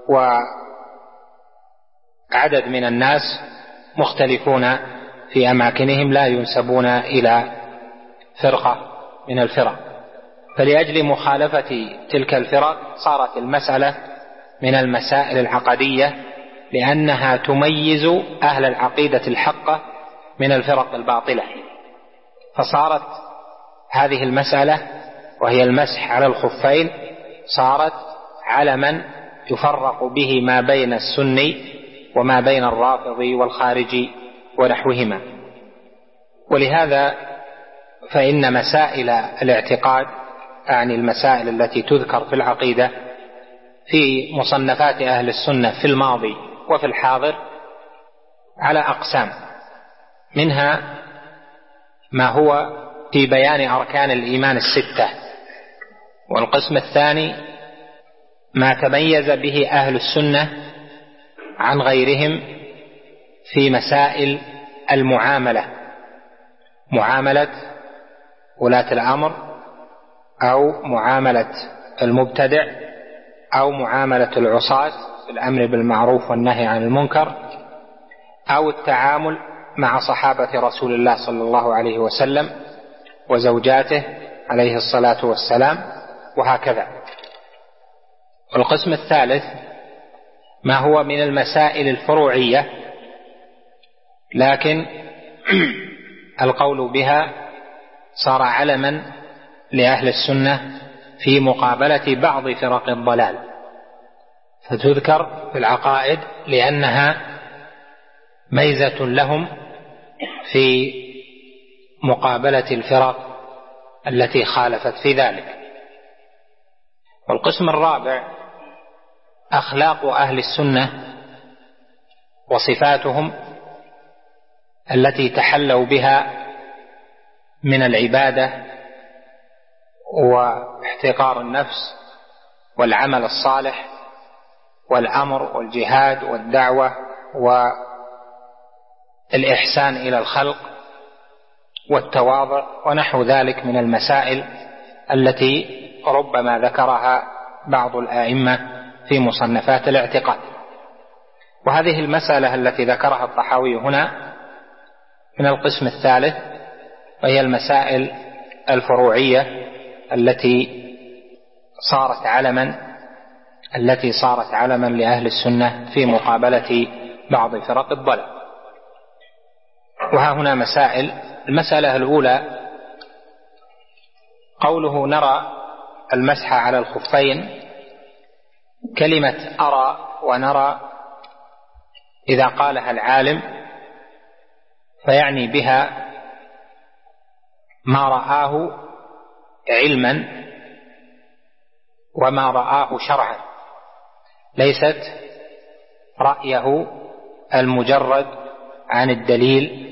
وعدد من الناس مختلفون في أماكنهم لا ينسبون إلى فرقة من الفرق. فلأجل مخالفة تلك الفرق صارت المسألة من المسائل العقدية، لأنها تميز أهل العقيدة الحقة من الفرق الباطلة. فصارت هذه المسألة وهي المسح على الخفين صارت علما يفرق به ما بين السني وما بين الرافضي والخارجي ونحوهما. ولهذا فإن مسائل الاعتقاد، يعني المسائل التي تذكر في العقيدة في مصنفات أهل السنة في الماضي وفي الحاضر على أقسام، منها ما هو في بيان أركان الإيمان الستة، والقسم الثاني ما تميز به أهل السنة عن غيرهم في مسائل المعاملة، معاملة ولاة الأمر أو معاملة المبتدع أو معاملة العصاة في الأمر بالمعروف والنهي عن المنكر، أو التعامل مع صحابة رسول الله صلى الله عليه وسلم وزوجاته عليه الصلاة والسلام، وهكذا. والقسم الثالث ما هو من المسائل الفروعية، لكن القول بها صار علما لأهل السنة في مقابلة بعض فرق الضلال، فتذكر في العقائد لأنها ميزة لهم في مقابلة الفرق التي خالفت في ذلك. والقسم الرابع أخلاق أهل السنة وصفاتهم التي تحلوا بها من العبادة واحتقار النفس والعمل الصالح والأمر والجهاد والدعوة والإحسان إلى الخلق والتواضع ونحو ذلك من المسائل التي ربما ذكرها بعض الآئمة في مصنفات الاعتقاد. وهذه المسألة التي ذكرها الطحاوي هنا من القسم الثالث، وهي المسائل الفروعية التي صارت علما التي صارت علما لأهل السنة في مقابلة بعض فرق الضلال. وها هنا مسائل. المسألة الأولى قوله نرى المسح على الخفين، كلمة أرى ونرى إذا قالها العالم فيعني بها ما رآه علما وما رآه شرعا، ليست رأيه المجرد عن الدليل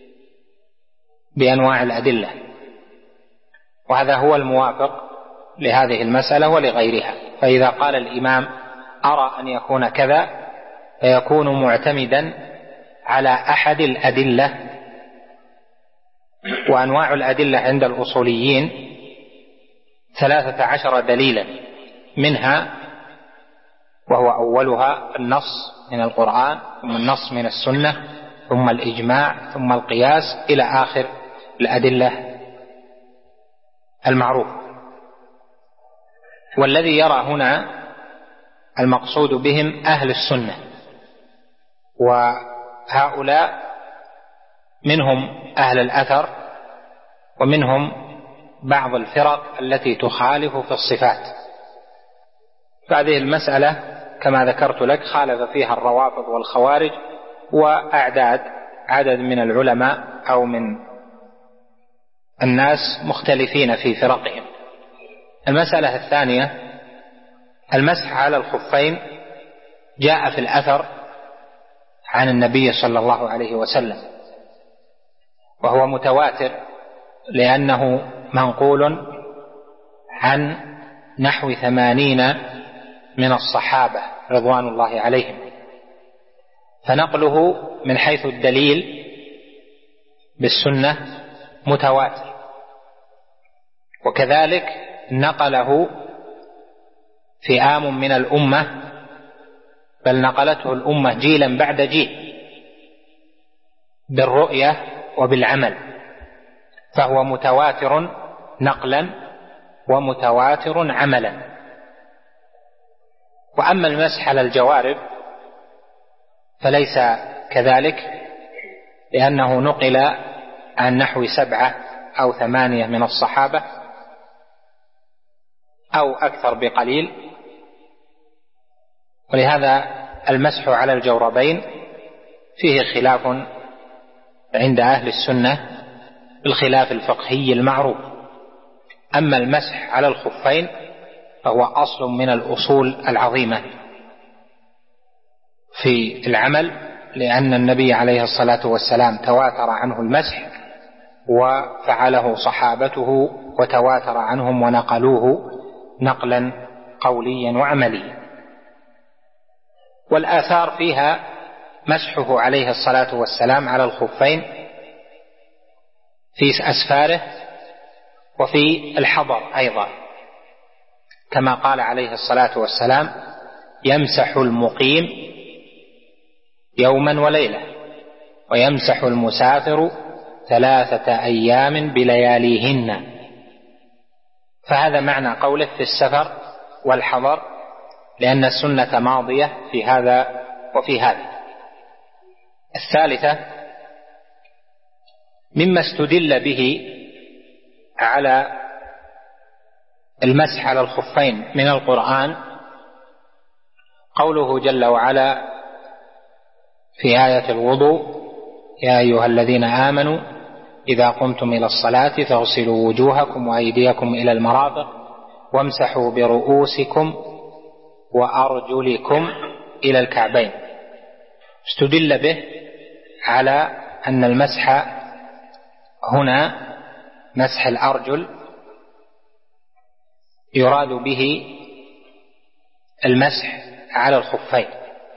بأنواع الأدلة. وهذا هو الموافق لهذه المسألة ولغيرها. فإذا قال الإمام أرى أن يكون كذا فيكون معتمدا على أحد الأدلة. وأنواع الأدلة عند الأصوليين ثلاثة عشر دليلا، منها وهو أولها النص من القرآن، ثم النص من السنة، ثم الإجماع، ثم القياس، إلى آخر الأدلة المعروف. والذي يرى هنا المقصود بهم أهل السنة، وهؤلاء منهم أهل الأثر ومنهم بعض الفرق التي تخالف في الصفات. فهذه المسألة كما ذكرت لك خالف فيها الروافض والخوارج وأعداد عدد من العلماء أو من الناس مختلفين في فرقهم. المسألة الثانية المسح على الخفين جاء في الأثر عن النبي صلى الله عليه وسلم، وهو متواتر لأنه منقول عن نحو ثمانين من الصحابة رضوان الله عليهم، فنقله من حيث الدليل بالسنة متواتر، وكذلك نقله فئام من الأمة، بل نقلته الأمة جيلا بعد جيل بالرؤية وبالعمل، فهو متواتر نقلا ومتواتر عملا. وأما المسح على الجوارب فليس كذلك، لأنه نقل عن نحو سبعة أو ثمانية من الصحابة أو أكثر بقليل، ولهذا المسح على الجوربين فيه خلاف عند أهل السنة بالخلاف الفقهي المعروف. أما المسح على الخفين فهو أصل من الأصول العظيمة في العمل، لأن النبي عليه الصلاة والسلام تواتر عنه المسح وفعله صحابته وتواتر عنهم ونقلوه نقلا قوليا وعمليا. والآثار فيها مسحه عليه الصلاة والسلام على الخفين في أسفاره وفي الحضر أيضا، كما قال عليه الصلاة والسلام: يمسح المقيم يوما وليلة ويمسح المسافر ثلاثة أيام بلياليهن. فهذا معنى قوله في السفر والحضر، لأن السنة ماضية في هذا وفي هذا. الثالثة مما استدل به على المسح على الخفين من القرآن قوله جل وعلا في آية الوضوء: يا أيها الذين آمنوا إذا قمتم إلى الصلاة فاغسلوا وجوهكم وأيديكم إلى المرافق وامسحوا برؤوسكم وأرجلكم إلى الكعبين. استدل به على أن المسح هنا مسح الأرجل يراد به المسح على الخفين.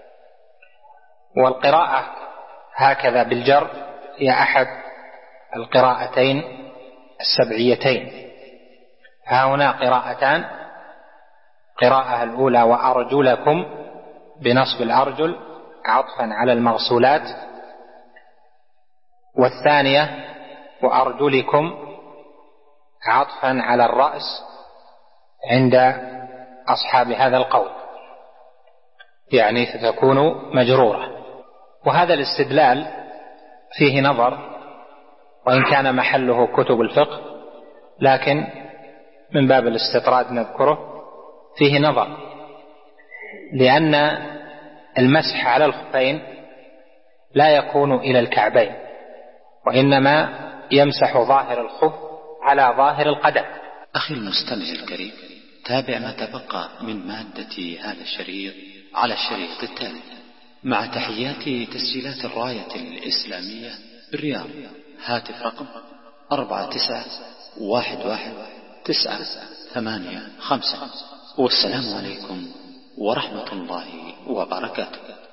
والقراءة هكذا بالجر هي أحد القراءتين السبعيتين. هنا قراءتان: قراءة الأولى وأرجلكم بنصب الأرجل عطفا على المغسولات، والثانية وأرجلكم عطفا على الرأس عند أصحاب هذا القول، يعني ستكون مجرورة. وهذا الاستدلال فيه نظر، وإن كان محله كتب الفقه، لكن من باب الاستطراد نذكره. فيه نظر، لأن المسح على الخفين لا يكون إلى الكعبين، وإنما يمسح ظاهر الخف على ظاهر القدم. أخي المستمع الكريم، تابع ما تبقى من مادة هذا الشريط على الشريط التالي، مع تحيات تسجيلات الراية الإسلامية بالرياض. هاتف رقم أربعة تسعة واحد واحد تسعة ثمانية خمسة. والسلام عليكم ورحمة الله وبركاته.